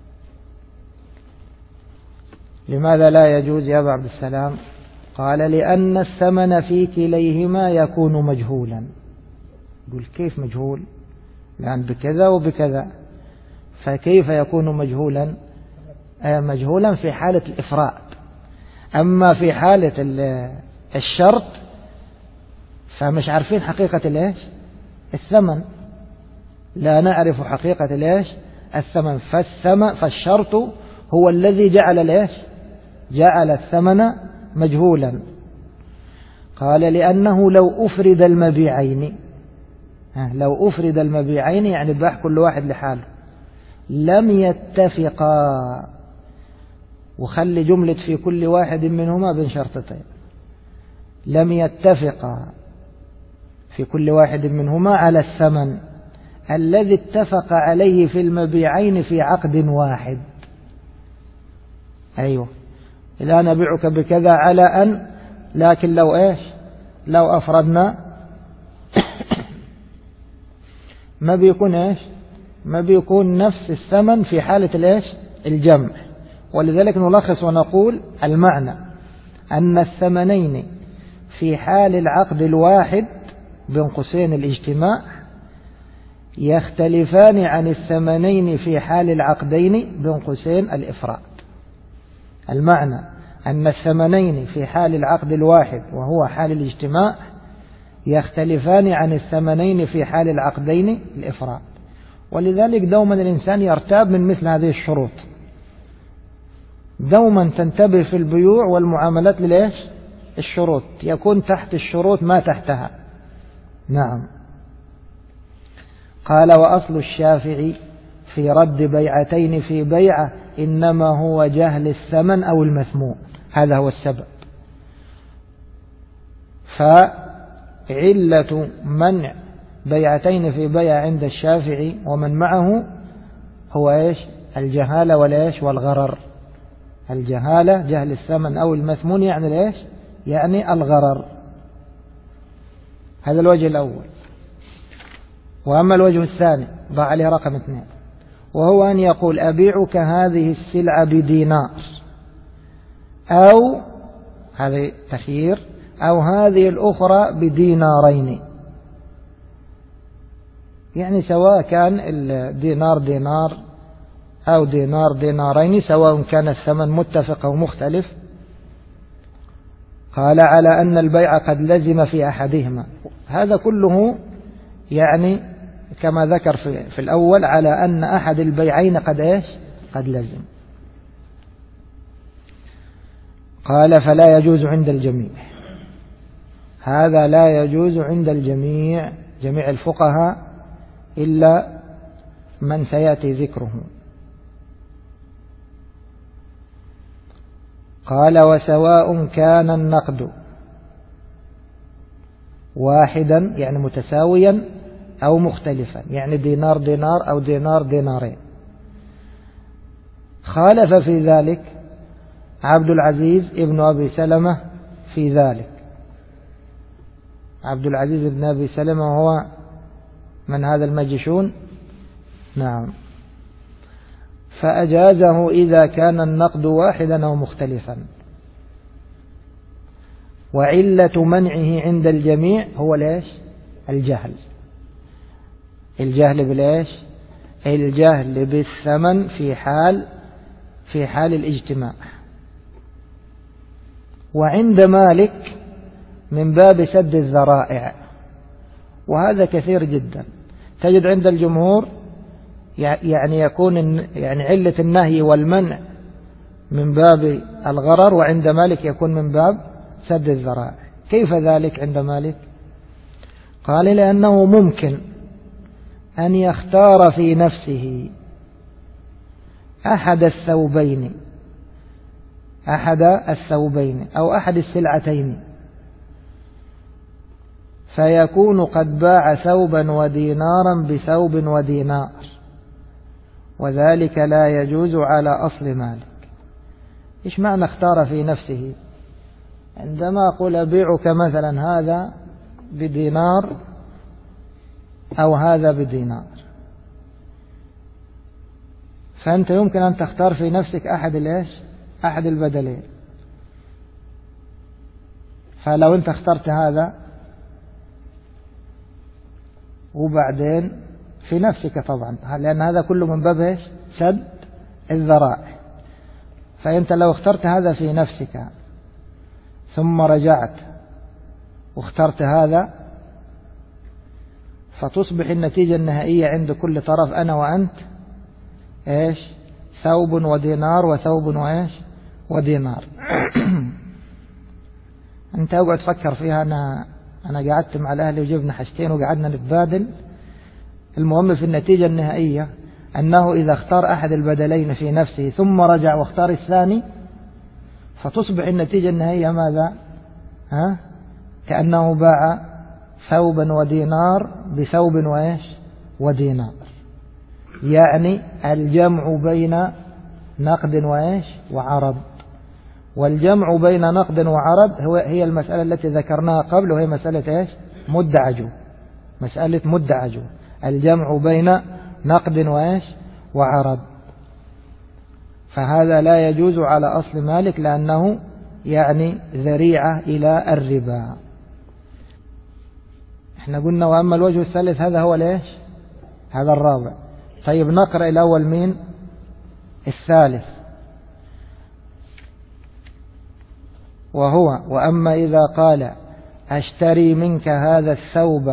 لماذا لا يجوز يا أبا عبد السلام؟ قال لأن الثمن في كليهما يكون مجهولا. يقول كيف مجهول؟ لأن بكذا وبكذا، فكيف يكون مجهولا؟ مجهولا في حالة الإفراد، أما في حالة الشرط فمش عارفين حقيقة الإيش؟ الثمن، لا نعرف حقيقة الإيش؟ الثمن. فالشرط هو الذي جعل الإيش؟ جعل الثمن مجهولا. قال لأنه لو أفرد المبيعين، يعني باع كل واحد لحاله، لم يتفقا، وخلي جملة في كل واحد منهما بين شرطتين، لم يتفقا في كل واحد منهما على الثمن الذي اتفق عليه في المبيعين في عقد واحد. أيوة، الآن أبيعك بكذا على أن، لكن لو إيش؟ لو أفردنا ما بيكون إيش؟ ما بيكون نفس الثمن في حالة الإيش؟ الجمع. ولذلك نلخص ونقول المعنى أن الثمنين في حال العقد الواحد بين قوسين الاجتماع يختلفان عن الثمنين في حال العقدين بين قوسين الإفراد. المعنى أن الثمنين في حال العقد الواحد وهو حال الاجتماع يختلفان عن الثمنين في حال العقدين الإفراد. ولذلك دوما الإنسان يرتاب من مثل هذه الشروط. دوما تنتبه في البيوع والمعاملات للإيش؟ الشروط، يكون تحت الشروط ما تحتها. نعم. قال وأصل الشافعي في رد بيعتين في بيعة إنما هو جهل الثمن أو المثمون، هذا هو السبب. فعلة منع بيعتين في بيعة عند الشافعي ومن معه هو إيش؟ الجهالة والإيش؟ والغرر. الجهالة جهل الثمن أو المثمون، يعني الإيش؟ يعني الغرر. هذا الوجه الأول. وأما الوجه الثاني ضع عليه رقم 2، وهو أن يقول أبيعك هذه السلعة بدينار، أو هذه تخيير، أو هذه الأخرى بدينارين، يعني سواء كان الدينار دينار أو دينار دينارين، سواء كان الثمن متفق أو مختلف. قال على أن البيع قد لزم في أحدهما، هذا كله يعني كما ذكر في الأول على أن أحد البيعين قد إيش؟ قد لزم. قال فلا يجوز عند الجميع، هذا لا يجوز عند الجميع، جميع الفقهاء إلا من سيأتي ذكره. قال وسواء كان النقد واحدا يعني متساويا أو مختلفا، يعني دينار دينار أو دينار دينارين. خالف في ذلك عبد العزيز ابن أبي سلمة في ذلك. عبد العزيز بن أبي سلمة هو من هذا المجشون؟ نعم. فأجازه إذا كان النقد واحدا أو مختلفا. وعلة منعه عند الجميع هو ليش؟ الجهل. الجهل بليش؟ الجهل بالثمن في حال الاجتماع. وعند مالك من باب سد الذرائع، وهذا كثير جدا. تجد عند الجمهور يعني يكون يعني علة النهي والمنع من باب الغرر، وعند مالك يكون من باب سد الذرائع. كيف ذلك عند مالك؟ قال لأنه ممكن أن يختار في نفسه أحد الثوبين أو أحد السلعتين، فيكون قد باع ثوبا ودينارا بثوب ودينار، وذلك لا يجوز على أصل مالك. إيش معنى اختار في نفسه؟ عندما أقول أبيعك مثلا هذا بدينار أو هذا بدينار، فأنت يمكن أن تختار في نفسك أحد البدلين. فلو أنت اخترت هذا وبعدين في نفسك طبعا، لأن هذا كله من باب سد الذرائع. فأنت لو اخترت هذا في نفسك ثم رجعت واخترت هذا، فتصبح النتيجة النهائية عند كل طرف أنا وأنت ثوب ودينار وثوب ودينار. أنت أقعد تفكر فيها. أنا قعدت مع الأهل وجبنا حاجتين وقعدنا نتبادل. المهم في النتيجة النهائية أنه إذا اختار أحد البدلين في نفسه ثم رجع واختار الثاني، فتصبح النتيجة النهائية ماذا؟ كأنه باع ثوبا ودينار بثوب ودينار. يعني الجمع بين نقد وعرض. والجمع بين نقد وعرض هي المسألة التي ذكرناها قبل، وهي مسألة مسألة مدعجو. الجمع بين نقد وعرض. فهذا لا يجوز على أصل مالك، لأنه يعني ذريعة إلى الربا. احنا قلنا وأما الوجه الثالث هذا هو هذا الرابع. طيب نقرأ الأول مين؟ الثالث، وهو وأما إذا قال أشتري منك هذا الثوب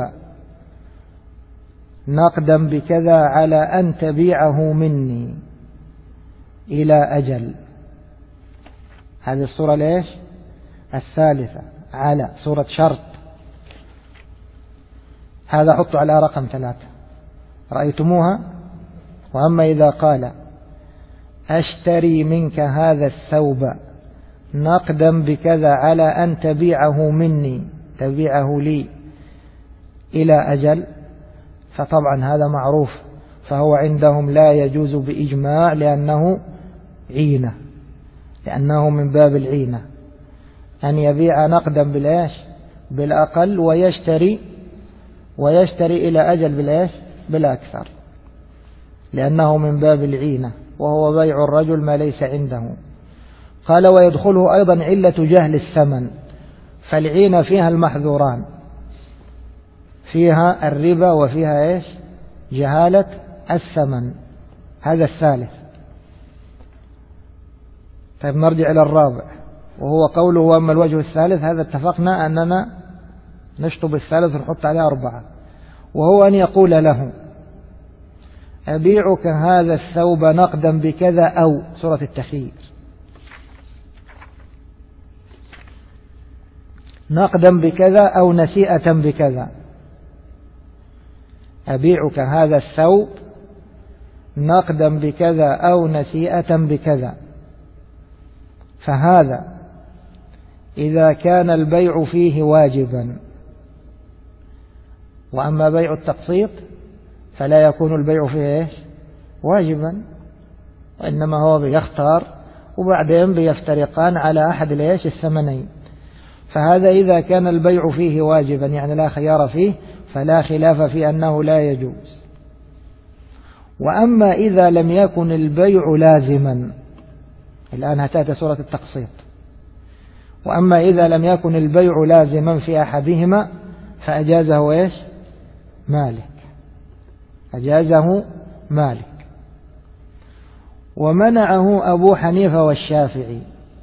نقدا بكذا على أن تبيعه مني إلى أجل. هذه الصورة الثالثة، على صورة شرط. هذا حطوا على رقم 3. رأيتموها؟ وأما إذا قال أشتري منك هذا الثوب نقدا بكذا على أن تبيعه مني، تبيعه لي إلى أجل، فطبعا هذا معروف، فهو عندهم لا يجوز بإجماع، لأنه عينة، لأنه من باب العينة أن يبيع نقدا بالأقل ويشتري إلى أجل بالأكثر، لأنه من باب العينة، وهو بيع الرجل ما ليس عنده. قال ويدخله أيضا علة جهل الثمن، فالعينة فيها المحذوران، فيها الربا وفيها جهالة الثمن. هذا الثالث. طيب نرجع إلى الرابع، وهو قوله وأما الوجه الثالث. هذا اتفقنا أننا نشطب الثالث ونحط عليه 4، وهو أن يقول له أبيعك هذا الثوب نقدا بكذا، أو سورة التخيير، نقدا بكذا أو نسيئة بكذا. أبيعك هذا الثوب نقدا بكذا أو نسيئة بكذا. فهذا إذا كان البيع فيه واجبا وأما بيع التقسيط فلا يكون البيع فيه واجبا، وإنما هو بيختار وبعدين بيفترقان على أحد الثمنين. فهذا إذا كان البيع فيه واجبا يعني لا خيار فيه فلا خلاف في أنه لا يجوز. وأما إذا لم يكن البيع لازما، الآن هتأتي سورة التقسيط، وأما إذا لم يكن البيع لازما في أحدهما فأجازه مالك، أجازه مالك. ومنعه أبو حنيفة والشافعي.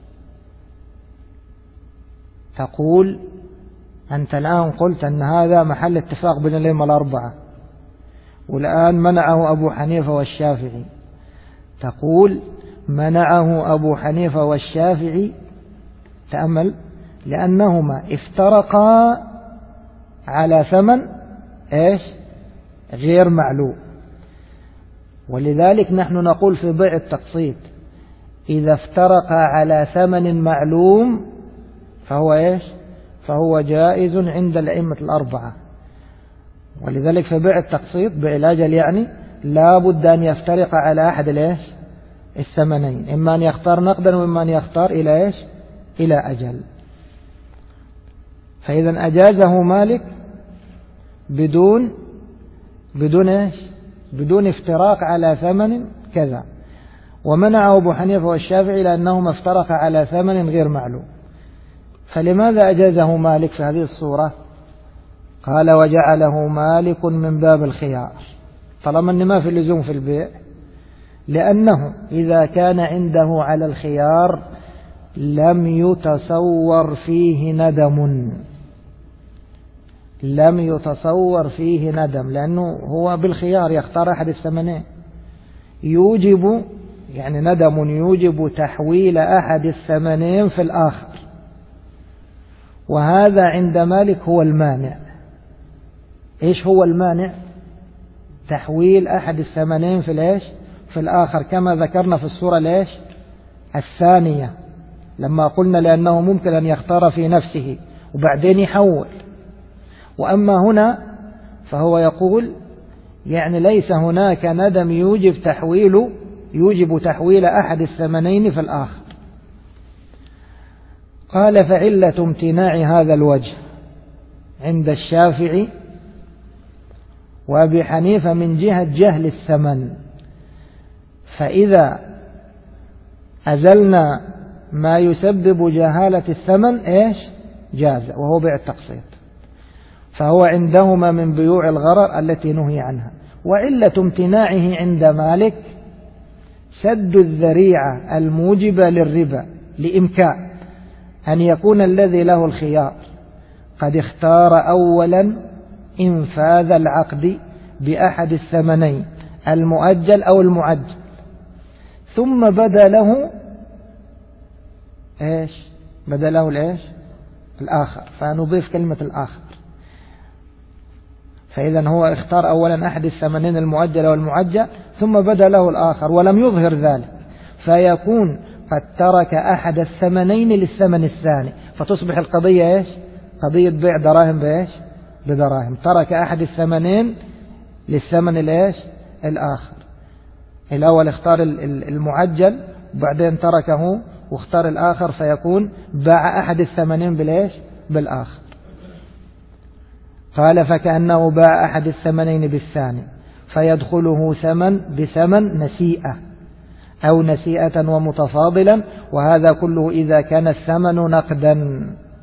تقول أنت الآن قلت أن هذا محل اتفاق بين الأئمة الأربعة، والآن منعه أبو حنيفة والشافعي. تقول منعه أبو حنيفة والشافعي، تأمل، لأنهما افترقا على ثمن غير معلوم. ولذلك نحن نقول في بيع التقسيط إذا افترقا على ثمن معلوم فهو فهو جائز عند الأئمة الأربعة. ولذلك في بيع التقسيط بيع الأجل يعني لا بد أن يفترق على أحد الثمنين، إما أن يختار نقدا وإما أن يختار إلى أجل. فإذا أجازه مالك بدون افتراق على ثمن كذا، ومنعه أبو حنيفة والشافعي لأنهما افترق على ثمن غير معلوم. فلماذا أجازه مالك في هذه الصورة؟ قال وجعله مالك من باب الخيار، طالما أن ما في اللزوم في البيع، لأنه إذا كان عنده على الخيار لم يتصور فيه ندم، لم يتصور فيه ندم، لأنه هو بالخيار يختار أحد الثمنين، يوجب يعني ندم يوجب تحويل أحد الثمنين في الآخر، وهذا عند مالك هو المانع. إيش هو المانع؟ تحويل أحد الثمنين في الآخر، كما ذكرنا في الصورة الثانية لما قلنا لأنه ممكن أن يختار في نفسه وبعدين يحول. وأما هنا فهو يقول يعني ليس هناك ندم يوجب تحويل أحد الثمنين في الآخر. قال فعلة امتناع هذا الوجه عند الشافعي وأبي حنيفة من جهة جهل الثمن، فإذا أزلنا ما يسبب جهالة الثمن جاز، وهو بيع التقسيط، فهو عندهما من بيوع الغرر التي نهي عنها. وعلة امتناعه عند مالك سد الذريعة الموجبة للربا، لإمكان أن يكون الذي له الخيار قد اختار أولا إنفاذ العقد بأحد الثمنين المؤجل أو المعجل، ثم بدا له الآخر، فنضيف كلمة الآخر. فإذا هو اختار أولا أحد الثمنين المؤجل والمعجل ثم بدا له الآخر ولم يظهر ذلك، فيكون قد ترك أحد الثمنين للثمن الثاني، فتصبح القضية قضية بيع دراهم بدراهم. ترك أحد الثمنين للثمن الآخر. الأول اختار المعجل وبعدين تركه واختار الآخر، فيكون باع أحد الثمنين بالآخر. قال فكأنه باع أحد الثمنين بالثاني، فيدخله ثمن بثمن نسيئة أو نسيئة ومتفاضلا، وهذا كله إذا كان الثمن نقدا.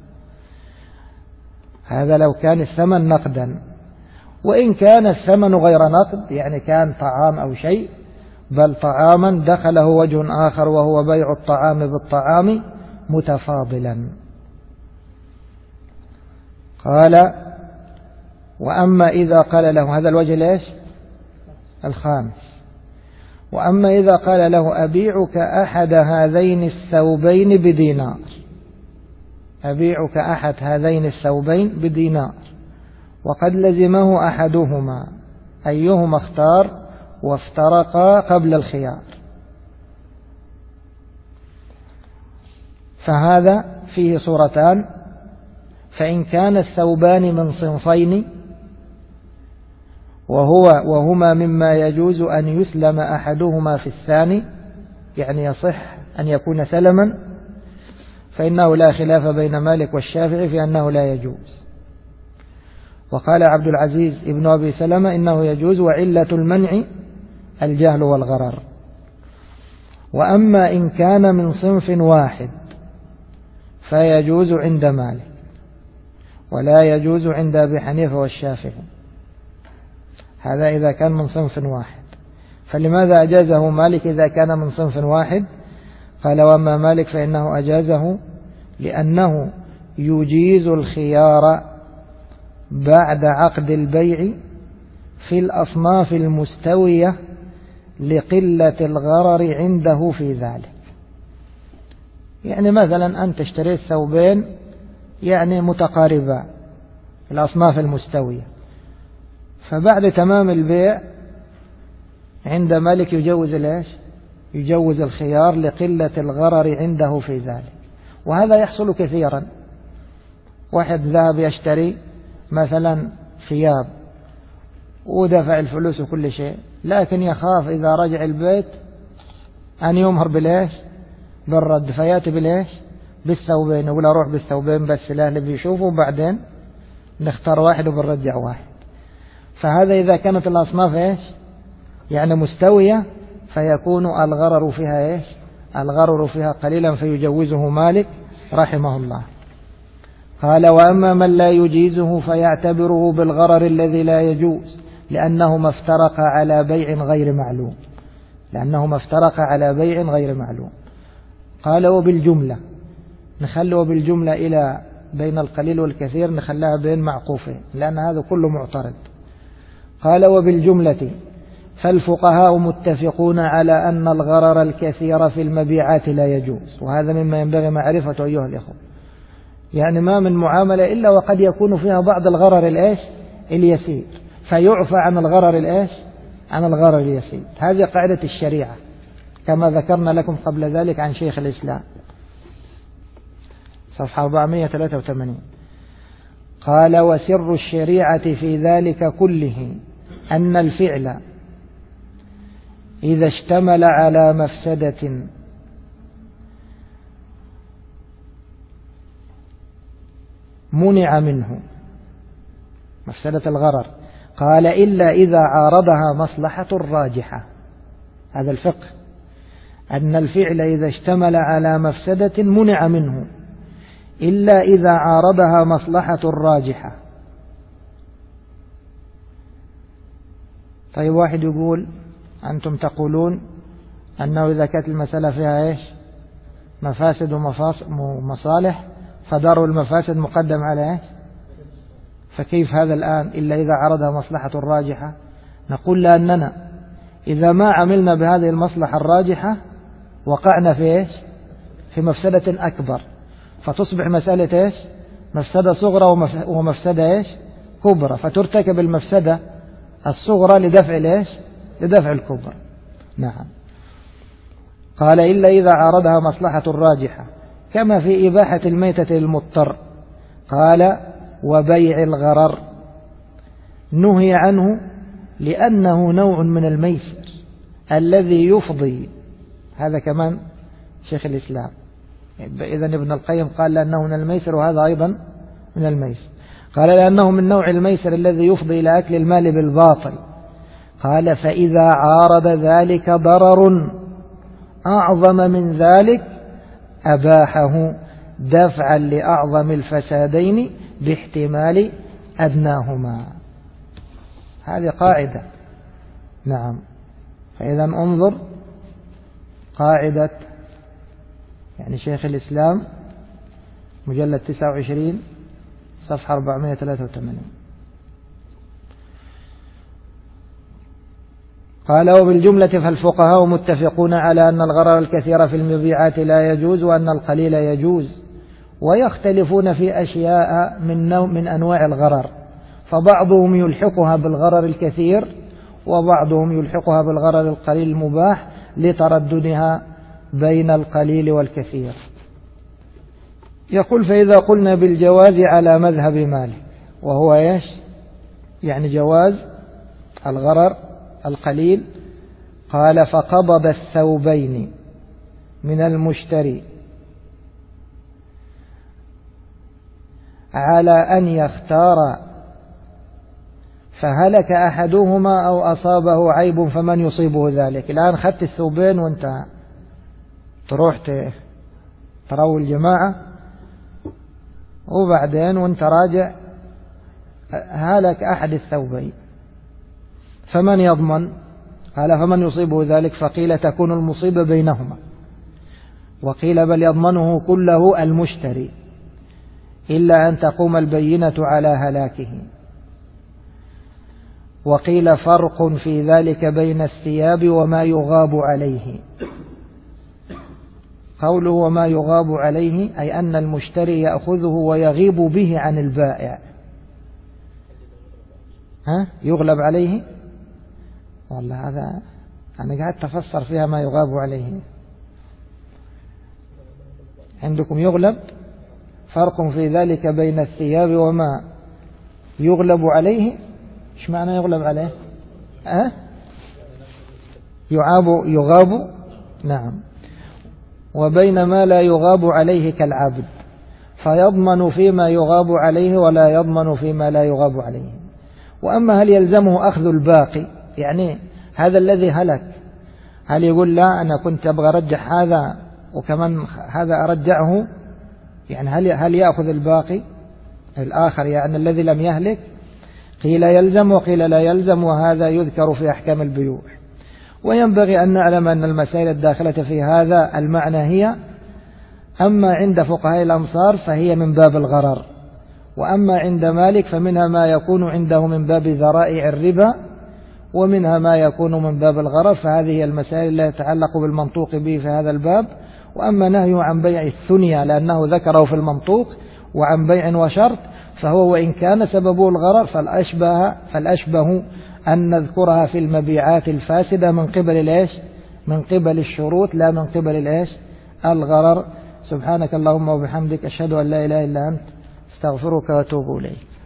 هذا لو كان الثمن نقدا. وإن كان الثمن غير نقد يعني كان طعام أو شيء، بل طعاما دخله وجه آخر وهو بيع الطعام بالطعام متفاضلا. قال وأما إذا قال له، هذا الوجه الخامس، وأما إذا قال له أبيعك أحد هذين الثوبين بدينار، أبيعك أحد هذين الثوبين بدينار، وقد لزمه أحدهما أيهما اختار وافترقا قبل الخيار، فهذا فيه صورتان. فإن كان الثوبان من صنفين وهما مما يجوز أن يسلم أحدهما في الثاني، يعني يصح أن يكون سلما، فإنه لا خلاف بين مالك والشافعي في أنه لا يجوز. وقال عبد العزيز ابن أبي سلمة إنه يجوز، وعلة المنع الجهل والغرر. وأما إن كان من صنف واحد فيجوز عند مالك، ولا يجوز عند أبي حنيفة والشافعي. هذا إذا كان من صنف واحد. فلماذا أجازه مالك إذا كان من صنف واحد؟ قال وأما مالك فإنه أجازه لأنه يجيز الخيار بعد عقد البيع في الأصناف المستوية لقلة الغرر عنده في ذلك. يعني مثلا أنت اشتريت ثوبين يعني متقاربة الأصناف المستوية، فبعد تمام البيع عند مالك يجوز الخيار لقلة الغرر عنده في ذلك. وهذا يحصل كثيرا. واحد ذهب يشتري مثلا ثياب ودفع الفلوس وكل شيء، لكن يخاف إذا رجع البيت أن يمهر بالرد، فيأتي بالثوبين، يقول أروح بالثوبين بس الأهل بيشوفوا وبعدين نختار واحد وبنرجع واحد. فهذا إذا كانت الأصناف يعني مستوية فيكون الغرر فيها قليلا، فيجوزه مالك رحمه الله. قال وأما من لا يجيزه فيعتبره بالغرر الذي لا يجوز لأنهما افترقا على بيع غير معلوم. قال وبالجملة، نخلوا بالجملة إلى بين القليل والكثير، نخلها بين معقوفين لأن هذا كله معترض. قال وبالجملة فالفقهاء متفقون على أن الغرر الكثير في المبيعات لا يجوز، وهذا مما ينبغي معرفته أيها الإخوة. يعني ما من معاملة إلا وقد يكون فيها بعض الغرر اليسير، فيعفى عن الغرر اليسير. هذه قاعدة الشريعة كما ذكرنا لكم قبل ذلك عن شيخ الإسلام، صفحة 483. قال وسر الشريعة في ذلك كله أن الفعل إذا اشتمل على مفسدة منع منه، مفسدة الغرر، قال إلا إذا عارضها مصلحة راجحة. هذا الفقه، أن الفعل إذا اشتمل على مفسدة منع منه إلا إذا عارضها مصلحة راجحة. طيب واحد يقول أنتم تقولون أنه إذا كانت المسألة فيها مفاسد ومصالح فدار المفاسد مقدم على فكيف هذا الآن إلا إذا عرضها مصلحة راجحة؟ نقول لأننا إذا ما عملنا بهذه المصلحة الراجحة وقعنا في مفسدة أكبر، فتصبح مسألة مفسدة صغرى ومفسدة كبرى، فترتكب المفسدة الصغرى لدفع الكبرى. نعم. قال إلا إذا عارضها مصلحة راجحة، كما في إباحة الميتة للمضطر. قال وبيع الغرر نهي عنه لأنه نوع من الميسر الذي يفضي. هذا كمان شيخ الإسلام. إذن ابن القيم قال لأنه من الميسر، وهذا أيضا من الميسر. قال لأنه من نوع الميسر الذي يفضي إلى أكل المال بالباطل. قال فإذا عارض ذلك ضرر أعظم من ذلك أباحه دفعا لأعظم الفسادين باحتمال أدناهما. هذه قاعدة. نعم. فإذا انظر قاعدة يعني شيخ الإسلام مجلد 29 صفحة 483. قال وبالجملة فالفقهاء متفقون على أن الغرر الكثير في المبيعات لا يجوز وأن القليل يجوز، ويختلفون في أشياء من أنواع الغرر، فبعضهم يلحقها بالغرر الكثير وبعضهم يلحقها بالغرر القليل المباح لترددها بين القليل والكثير. يقول فإذا قلنا بالجواز على مذهب مالك، وهو يعني جواز الغرر القليل. قال فقبض الثوبين من المشتري على أن يختار، فهلك أحدهما أو أصابه عيب فمن يصيبه ذلك. الآن خدت الثوبين وانت تروح تروي الجماعة، وبعدين وانت راجع هلك أحد الثوبين، فمن يضمن؟ قال فمن يصيبه ذلك. فقيل تكون المصيبة بينهما، وقيل بل يضمنه كله المشتري إلا أن تقوم البينة على هلاكه. وقيل فرق في ذلك بين الثياب وما يغاب عليه. قوله وما يغاب عليه أي أن المشتري يأخذه ويغيب به عن البائع. يغلب عليه؟ والله هذا أنا قاعد تفسر فيها ما يغاب عليه. عندكم يغلب؟ فرق في ذلك بين الثياب وما يغلب عليه. إيش معنى يغلب عليه؟ يغاب، نعم. وبين ما لا يغاب عليه كالعبد، فيضمن فيما يغاب عليه ولا يضمن فيما لا يغاب عليه. وأما هل يلزمه أخذ الباقي؟ يعني هذا الذي هلك هل يقول لا أنا كنت أبغى أرجح هذا وكمان هذا أرجعه؟ يعني هل يأخذ الباقي الآخر يعني الذي لم يهلك؟ قيل يلزم وقيل لا يلزم، وهذا يذكر في أحكام البيوع. وينبغي أن نعلم أن المسائل الداخلة في هذا المعنى هي أما عند فقهاء الأمصار فهي من باب الغرر، وأما عند مالك فمنها ما يكون عنده من باب ذرائع الربا، ومنها ما يكون من باب الغرر. فهذه المسائل التي تتعلق بالمنطوق به في هذا الباب. وأما نهي عن بيع الثنيا لأنه ذكره في المنطوق وعن بيع وشرط، فهو وإن كان سببه الغرر فالأشبه أن نذكرها في المبيعات الفاسدة من قبل من قبل الشروط لا من قبل الغرر. سبحانك اللهم وبحمدك أشهد أن لا إله إلا أنت استغفرك وأتوب إليك.